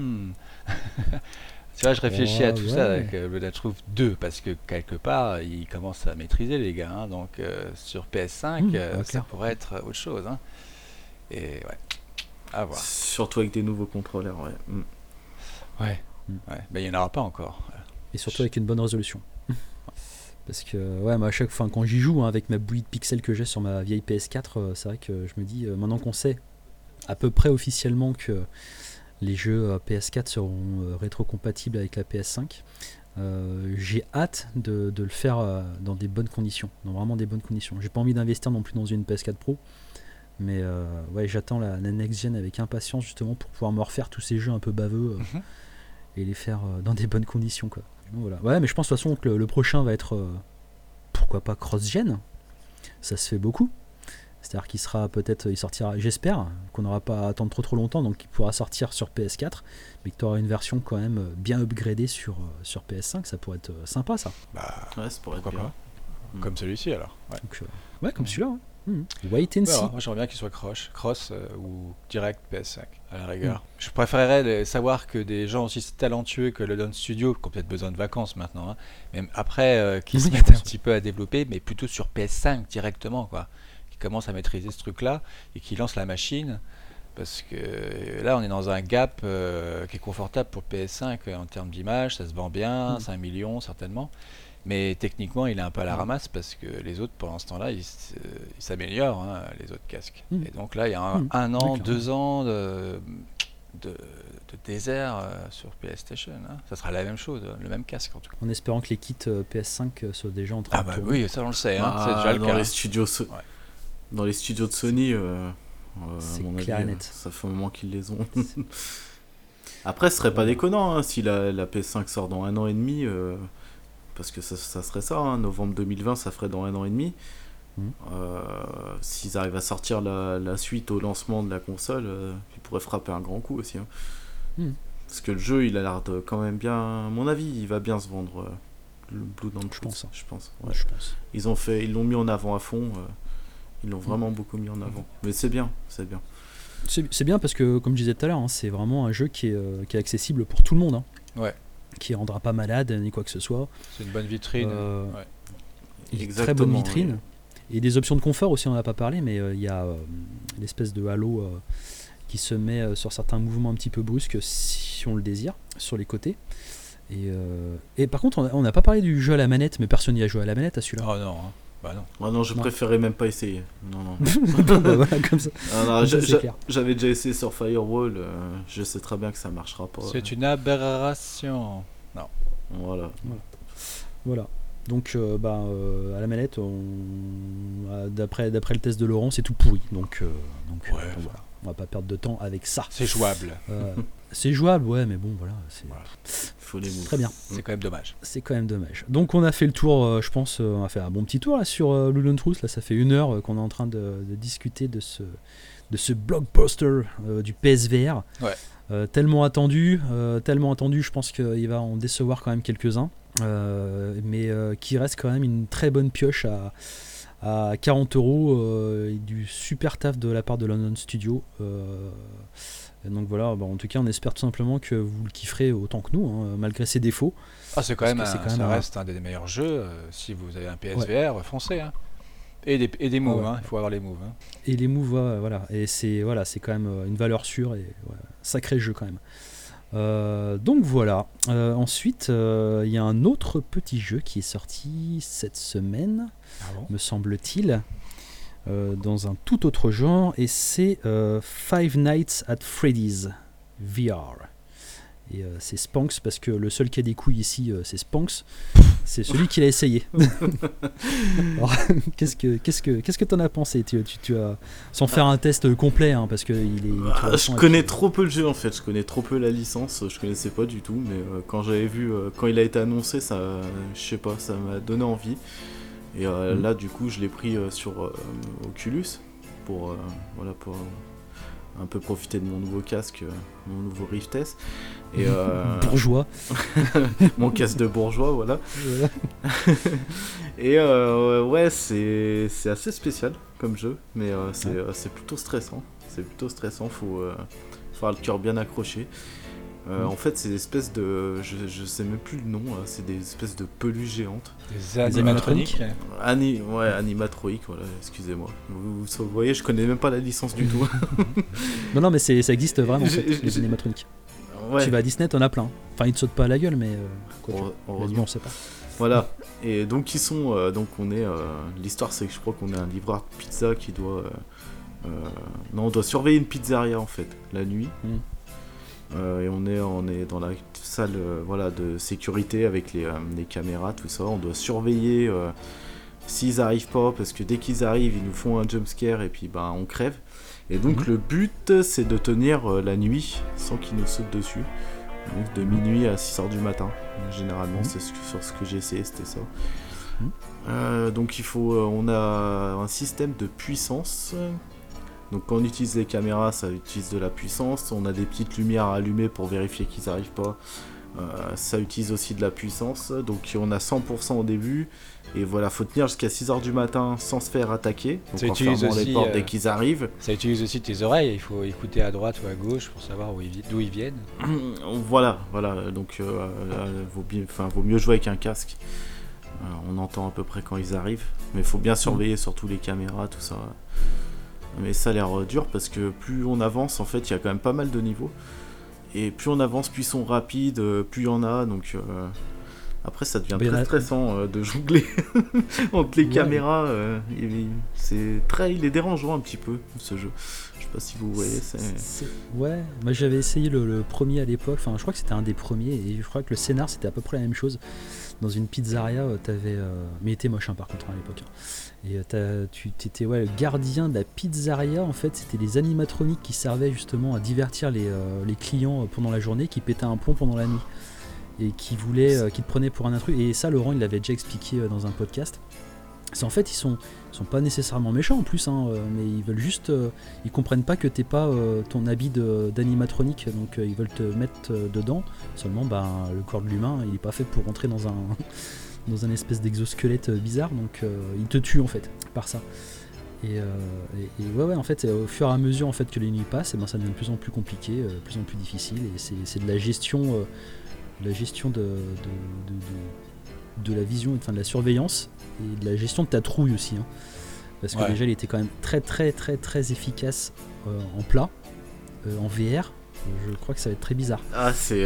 Tu vois, je réfléchis à tout ça avec Blood & Truth 2, parce que quelque part, ils commencent à maîtriser, les gars. Hein, donc, sur PS5, ça pourrait être autre chose. Hein. Et ouais, à voir. Surtout avec des nouveaux contrôleurs, ouais. Ben, il n'y en aura pas encore. Et surtout avec une bonne résolution. Parce que, moi, à chaque fois, quand j'y joue, hein, avec ma bouillie de pixels que j'ai sur ma vieille PS4, c'est vrai que je me dis, maintenant qu'on sait à peu près officiellement que les jeux PS4 seront rétrocompatibles avec la PS5, j'ai hâte de le faire dans des bonnes conditions, dans vraiment des bonnes conditions. J'ai pas envie d'investir non plus dans une PS4 Pro, mais j'attends la next-gen avec impatience, justement, pour pouvoir me refaire tous ces jeux un peu baveux et les faire dans des bonnes conditions, quoi. Donc, voilà. Ouais, mais je pense de toute façon que le prochain va être pourquoi pas cross-gen. Ça se fait beaucoup. C'est-à-dire qu'il sortira, j'espère qu'on n'aura pas à attendre trop longtemps, donc il pourra sortir sur PS4, mais que tu auras une version quand même bien upgradée sur PS5. Ça pourrait être sympa, ça. Bah, ouais, ça pourrait être bien. Pas. Comme celui-ci, alors. Ouais, donc, comme celui-là, ouais. Wait and see. Moi j'aimerais bien qu'il soit cross ou direct PS5 à la rigueur. Je préférerais savoir que des gens aussi talentueux que London Studio, qui ont peut-être besoin de vacances maintenant, hein, même après, qui se mettent un petit peu à développer, mais plutôt sur PS5 directement, quoi. Qui commencent à maîtriser ce truc-là et qui lancent la machine. Parce que là on est dans un gap qui est confortable pour PS5 en termes d'image, ça se vend bien, 5 millions certainement. Mais techniquement, il est un peu à la ramasse parce que les autres, pour l'instant-là, ils s'améliorent, hein, les autres casques. Et donc là, il y a un an, 2 ans de désert sur PlayStation. Hein. Ça sera la même chose, le même casque en tout cas. En espérant que les kits PS5 soient déjà en train de tourner. Oui, ça on le sait. Hein, c'est déjà le dans cas. Dans les studios de Sony, c'est à mon clair avis, et net. ça fait un moment qu'ils les ont. Après, ce serait pas déconnant hein, si la PS5 sort dans 1 an et demi. Parce que ça serait ça, hein, novembre 2020, ça ferait dans 1 an et demi. S'ils arrivent à sortir la suite au lancement de la console, ils pourraient frapper un grand coup aussi. Hein. Parce que le jeu, il a l'air de quand même bien. À mon avis, il va bien se vendre. Le Blood and Truth, je pense. Ouais. Je pense. Ils l'ont mis en avant à fond. Ils l'ont vraiment beaucoup mis en avant. Mais c'est bien. C'est bien parce que, comme je disais tout à l'heure, hein, c'est vraiment un jeu qui est accessible pour tout le monde. Hein. Ouais. Qui rendra pas malade ni quoi que ce soit. C'est une bonne vitrine. Il est très bonne vitrine. Oui. Et des options de confort aussi, on n'en a pas parlé, mais il y a l'espèce de halo qui se met sur certains mouvements un petit peu brusques si on le désire, sur les côtés. Et par contre, on n'a pas parlé du jeu à la manette, mais personne n'y a joué à la manette à celui-là. Oh non, hein. Bah non. Ah non, je préférais même pas essayer. Non. Bah voilà, comme ça. J'avais déjà essayé sur Firewall, je sais très bien que ça marchera pas. C'est une aberration. Non. Voilà. Donc, à la manette, d'après le test de Laurent, c'est tout pourri. Donc voilà. On va pas perdre de temps avec ça. C'est jouable. C'est jouable, ouais, mais bon, voilà. Faut les moves. Très bien. C'est quand même dommage. Donc, on a fait le tour, je pense, on a fait un bon petit tour là, sur Blood and Truth. Là, ça fait 1 heure qu'on est en train de discuter de ce blockbuster du PSVR. Ouais. Tellement attendu, je pense qu'il va en décevoir quand même quelques-uns. Mais qui reste quand même une très bonne pioche à 40 €, et du super taf de la part de London Studio. Et donc voilà, en tout cas on espère tout simplement que vous le kifferez autant que nous, hein, malgré ses défauts. C'est quand même ça reste un des meilleurs jeux. Si vous avez un PSVR, foncez. Hein. Et des moves, il faut avoir les moves. Hein. Et les moves, voilà. Et c'est quand même une valeur sûre et sacré jeu quand même. Donc voilà. Ensuite, il y a un autre petit jeu qui est sorti cette semaine, me semble-t-il, dans un tout autre genre, et c'est Five Nights at Freddy's VR. Et c'est Spanx, parce que le seul qui a des couilles ici, c'est Spanx. C'est celui qui l'a essayé. Alors, qu'est-ce que t'en as pensé? Tu as, sans faire un test complet, hein, parce que je connais trop peu le jeu en fait. Je connais trop peu la licence. Je connaissais pas du tout, mais quand j'avais vu, quand il a été annoncé, ça, je sais pas, ça m'a donné envie. Et là, du coup, je l'ai pris sur Oculus pour un peu profiter de mon nouveau casque, mon nouveau Rift S. Et bourgeois. Mon casque de bourgeois, voilà. Et c'est assez spécial comme jeu, mais c'est plutôt stressant. Faut avoir le cœur bien accroché. En fait, c'est des espèces de... Je sais même plus le nom, c'est des espèces de peluches géantes. Des animatroniques. Animatroniques, voilà, excusez-moi. Vous voyez, je connais même pas la licence du tout. Non, mais ça existe vraiment, en fait, les animatroniques. Ouais. Tu vas à Disney, t'en as plein. Enfin, ils te sautent pas à la gueule, mais on sait pas. Voilà. Et donc, ils sont... donc, on est... l'histoire, c'est que je crois qu'on est un livreur de pizza qui doit... on doit surveiller une pizzeria, en fait, la nuit. Et on est dans la salle de sécurité avec les caméras, tout ça. On doit surveiller s'ils arrivent pas, parce que dès qu'ils arrivent, ils nous font un jumpscare et puis on crève. Et donc le but, c'est de tenir la nuit sans qu'ils nous sautent dessus. Donc de minuit à 6h du matin. Généralement, c'est sur ce que j'ai essayé, c'était ça. Donc on a un système de puissance. Donc quand on utilise les caméras, ça utilise de la puissance. On a des petites lumières à allumer pour vérifier qu'ils n'arrivent pas. Ça utilise aussi de la puissance, donc on a 100% au début, et voilà, faut tenir jusqu'à 6h du matin sans se faire attaquer, donc en fermant les portes dès qu'ils arrivent. Ça utilise aussi tes oreilles, il faut écouter à droite ou à gauche pour savoir d'où ils viennent. Voilà, donc vaut mieux jouer avec un casque. On entend à peu près quand ils arrivent, mais il faut bien surveiller surtout les caméras, tout ça. Mais ça a l'air dur parce que plus on avance, en fait, il y a quand même pas mal de niveaux. Et plus on avance, plus ils sont rapides, plus il y en a, donc après ça devient très stressant de jongler entre les caméras. Il est dérangeant un petit peu ce jeu. Je sais pas si vous voyez. Ouais, moi j'avais essayé le premier à l'époque, enfin je crois que c'était un des premiers, et je crois que le scénar c'était à peu près la même chose. Dans une pizzeria, t'avais. Mais il était moche par contre à l'époque. Et tu étais le gardien de la pizzeria. En fait, c'était les animatroniques qui servaient justement à divertir les clients pendant la journée, qui pétaient un plomb pendant la nuit et qui te prenaient pour un intrus. Et ça, Laurent, il l'avait déjà expliqué dans un podcast. C'est en fait, ils sont pas nécessairement méchants en plus, mais ils veulent juste. Ils comprennent pas que t'es pas ton habit d'animatronique, donc ils veulent te mettre dedans. Seulement, le corps de l'humain, il est pas fait pour rentrer dans un espèce d'exosquelette bizarre, donc ils te tuent en fait par ça. Et en fait, au fur et à mesure en fait que les nuits passent, ça devient de plus en plus compliqué, de plus en plus difficile, et c'est de la gestion, de la vision, enfin de la surveillance et de la gestion de ta trouille aussi, parce que déjà il était quand même très très très très efficace en plat, en VR. Je crois que ça va être très bizarre. Ah il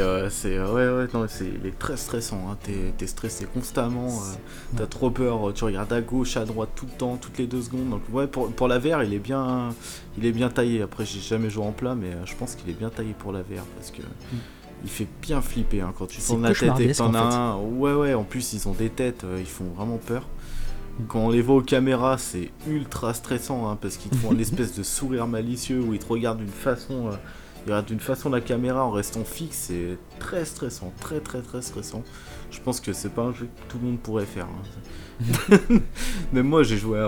est très stressant, t'es stressé constamment, t'as trop peur, tu regardes à gauche, à droite tout le temps, toutes les 2 secondes. Donc pour la VR il est bien taillé. Après j'ai jamais joué en plat, mais je pense qu'il est bien taillé pour la VR parce que il fait bien flipper quand tu tournes la tête et que t'en as un. Ouais, en plus ils ont des têtes, ils font vraiment peur. Quand on les voit aux caméras, c'est ultra stressant parce qu'ils te font une espèce de sourire malicieux où ils te regardent d'une façon. Il regarde d'une façon la caméra en restant fixe, c'est très stressant, très très très stressant. Je pense que c'est pas un jeu que tout le monde pourrait faire. Même moi j'ai joué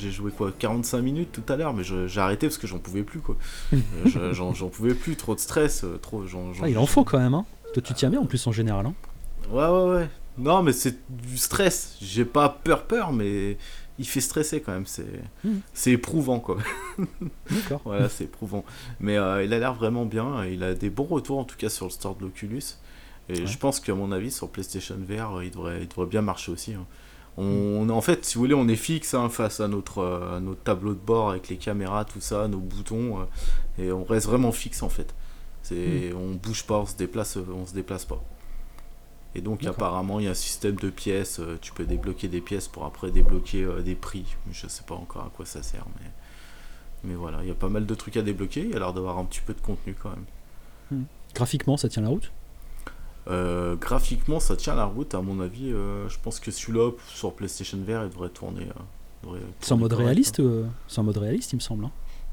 45 minutes tout à l'heure, mais j'ai arrêté parce que j'en pouvais plus quoi. J'en pouvais plus, trop de stress, il en faut quand même, Toi tu tiens bien en plus en général, Ouais. Non mais c'est du stress, j'ai pas peur, mais il fait stresser quand même, c'est éprouvant quoi. D'accord. Voilà, c'est éprouvant. Mais il a l'air vraiment bien, il a des bons retours en tout cas sur le store de l'Oculus. Et je pense qu'à mon avis sur PlayStation VR, il devrait bien marcher aussi. En fait, si vous voulez, on est fixe face à notre tableau de bord avec les caméras, tout ça, nos boutons, et on reste vraiment fixe en fait. On bouge pas, on se déplace pas. Et donc apparemment il y a un système de pièces, tu peux débloquer des pièces pour après débloquer des prix. Je sais pas encore à quoi ça sert, mais voilà, il y a pas mal de trucs à débloquer, il y a l'air d'avoir un petit peu de contenu quand même. Graphiquement ça tient la route ? Graphiquement ça tient la route, à mon avis. Je pense que celui-là sur PlayStation VR il devrait tourner. C'est en mode réaliste C'est en mode réaliste il me semble.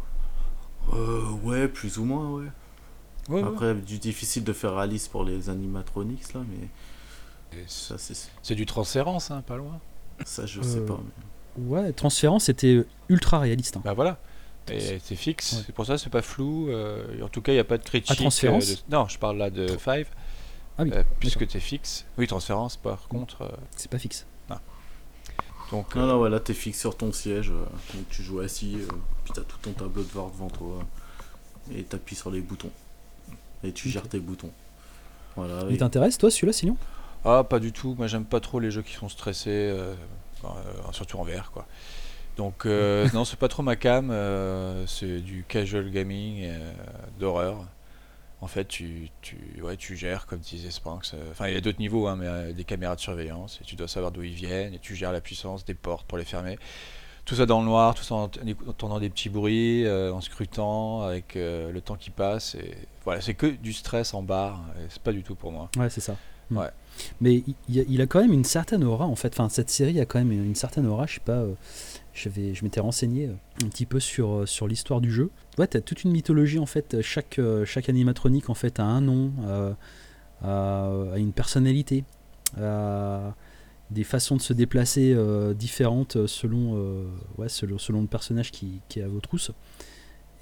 Ouais, plus ou moins, ouais. Après, du difficile de faire réaliste pour les animatronics là, mais ça, c'est du transférence, pas loin. Ça, je sais pas. Mais... Ouais, transférence c'était ultra réaliste. Bah voilà. Et c'est fixe, c'est pour ça c'est pas flou. En tout cas, il n'y a pas de critique. Transférence Non, je parle là de Five. Ah oui. Puisque t'es fixe. Oui, transférence, par contre. C'est pas fixe. Non. Donc, non, voilà, t'es fixe sur ton siège, donc tu joues assis, puis t'as tout ton tableau de bord devant toi, et t'appuies sur les boutons. Et tu gères tes boutons. Voilà. Il t'intéresse toi celui-là sinon ? Ah pas du tout, moi j'aime pas trop les jeux qui sont stressés, surtout en VR quoi. Donc non c'est pas trop ma cam, c'est du casual gaming d'horreur. En fait tu gères comme disait Spranks, enfin il y a d'autres niveaux mais des caméras de surveillance et tu dois savoir d'où ils viennent et tu gères la puissance des portes pour les fermer. Tout ça dans le noir, tout ça en entendant des petits bruits, en scrutant, avec le temps qui passe. Et voilà, c'est que du stress en barre, et c'est pas du tout pour moi. Ouais, c'est ça. Ouais. Mais il a quand même une certaine aura, en fait. Enfin, cette série a quand même une certaine aura. Je sais pas, je m'étais renseigné un petit peu sur l'histoire du jeu. Ouais, t'as toute une mythologie, en fait. Chaque animatronique, en fait, a un nom, a une personnalité, des façons de se déplacer différentes selon le personnage qui est à vos trousses.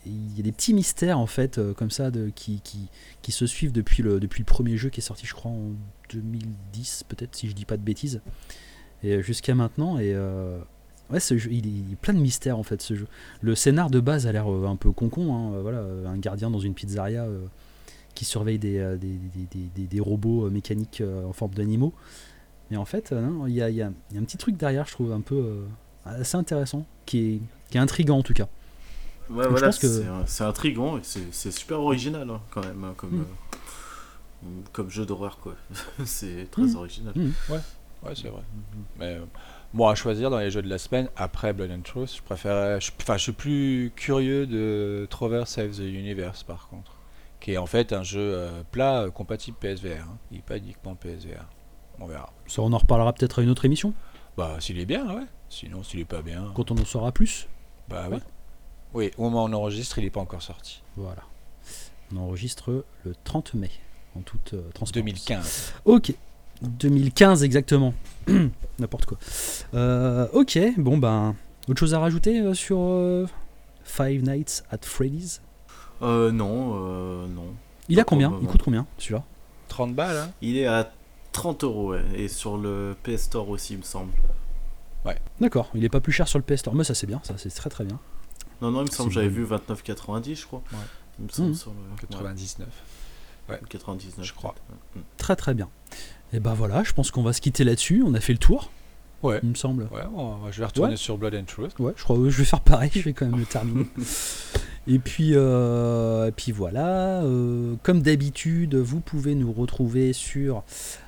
il y a des petits mystères en fait comme ça qui se suivent depuis le premier jeu qui est sorti je crois en 2010 peut-être si je dis pas de bêtises et jusqu'à maintenant et ouais ce jeu il est plein de mystères en fait ce jeu. Le scénar de base a l'air un peu con hein, voilà un gardien dans une pizzeria qui surveille des robots mécaniques en forme d'animaux mais en fait non, il y a un petit truc derrière je trouve un peu assez intéressant qui est intriguant en tout cas. Ouais, donc, voilà, je pense que c'est intriguant et c'est super original hein, quand même, hein, comme jeu d'horreur quoi. C'est très original. Ouais, c'est vrai. Mais moi, à choisir dans les jeux de la semaine, après Blood and Truth, je suis plus curieux de Trover Save the Universe par contre, qui est en fait un jeu plat compatible PSVR. Hein. Il n'est pas uniquement PSVR. On verra. ça on en reparlera peut-être à une autre émission Bah, s'il est bien, ouais. Sinon, s'il est pas bien. quand on en saura plus. Bah Ouais. oui. Oui, au moment où on enregistre, il n'est pas encore sorti. Voilà. On enregistre le 30 mai, en toute transparence. 2015. Ok. 2015 exactement. N'importe quoi. Ok, bon ben... Autre chose à rajouter sur Five Nights at Freddy's Non. Il a Pas combien pour le Il coûte combien celui-là 30 balles, hein. Il est à 30 €, ouais. Et sur le PS Store aussi, il me semble. D'accord, il est pas plus cher sur le PS Store. Mais ça c'est bien, ça c'est très très bien. Non, il me semble que C'est j'avais bon. vu 29,90 je crois. Ouais. Il me semble Mhm. sur le 99. ouais, 99 je crois. peut-être. Très très bien. Et ben voilà, je pense qu'on va se quitter là-dessus. On a fait le tour, Ouais. il me semble. Ouais, je vais retourner Ouais. sur Blood and Truth. Ouais, je crois que je vais faire pareil, je vais quand même le terminer. Et puis voilà, comme d'habitude, vous pouvez nous retrouver sur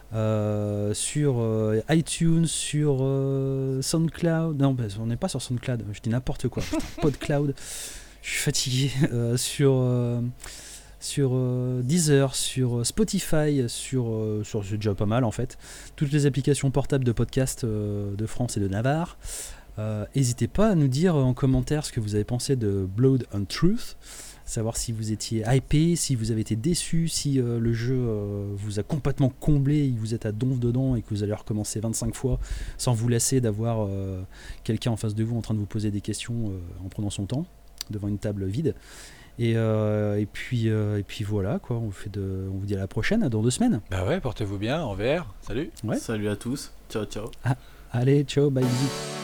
iTunes, sur SoundCloud. Non, on n'est pas sur SoundCloud, je dis n'importe quoi. Putain, PodCloud, je suis fatigué. Sur Deezer, sur Spotify, sur c'est déjà pas mal en fait. Toutes les applications portables de podcast de France et de Navarre. N'hésitez pas à nous dire en commentaire ce que vous avez pensé de Blood and Truth, savoir si vous étiez hypé, si vous avez été déçu, si le jeu vous a complètement comblé, vous êtes à donf dedans et que vous allez recommencer 25 fois sans vous lasser d'avoir quelqu'un en face de vous en train de vous poser des questions en prenant son temps devant une table vide. Et puis voilà quoi, on vous dit à la prochaine, dans 2 semaines. Bah ouais, portez-vous bien, en VR. Salut. Ouais. Salut à tous. Ciao. Allez, ciao, bye, bisous.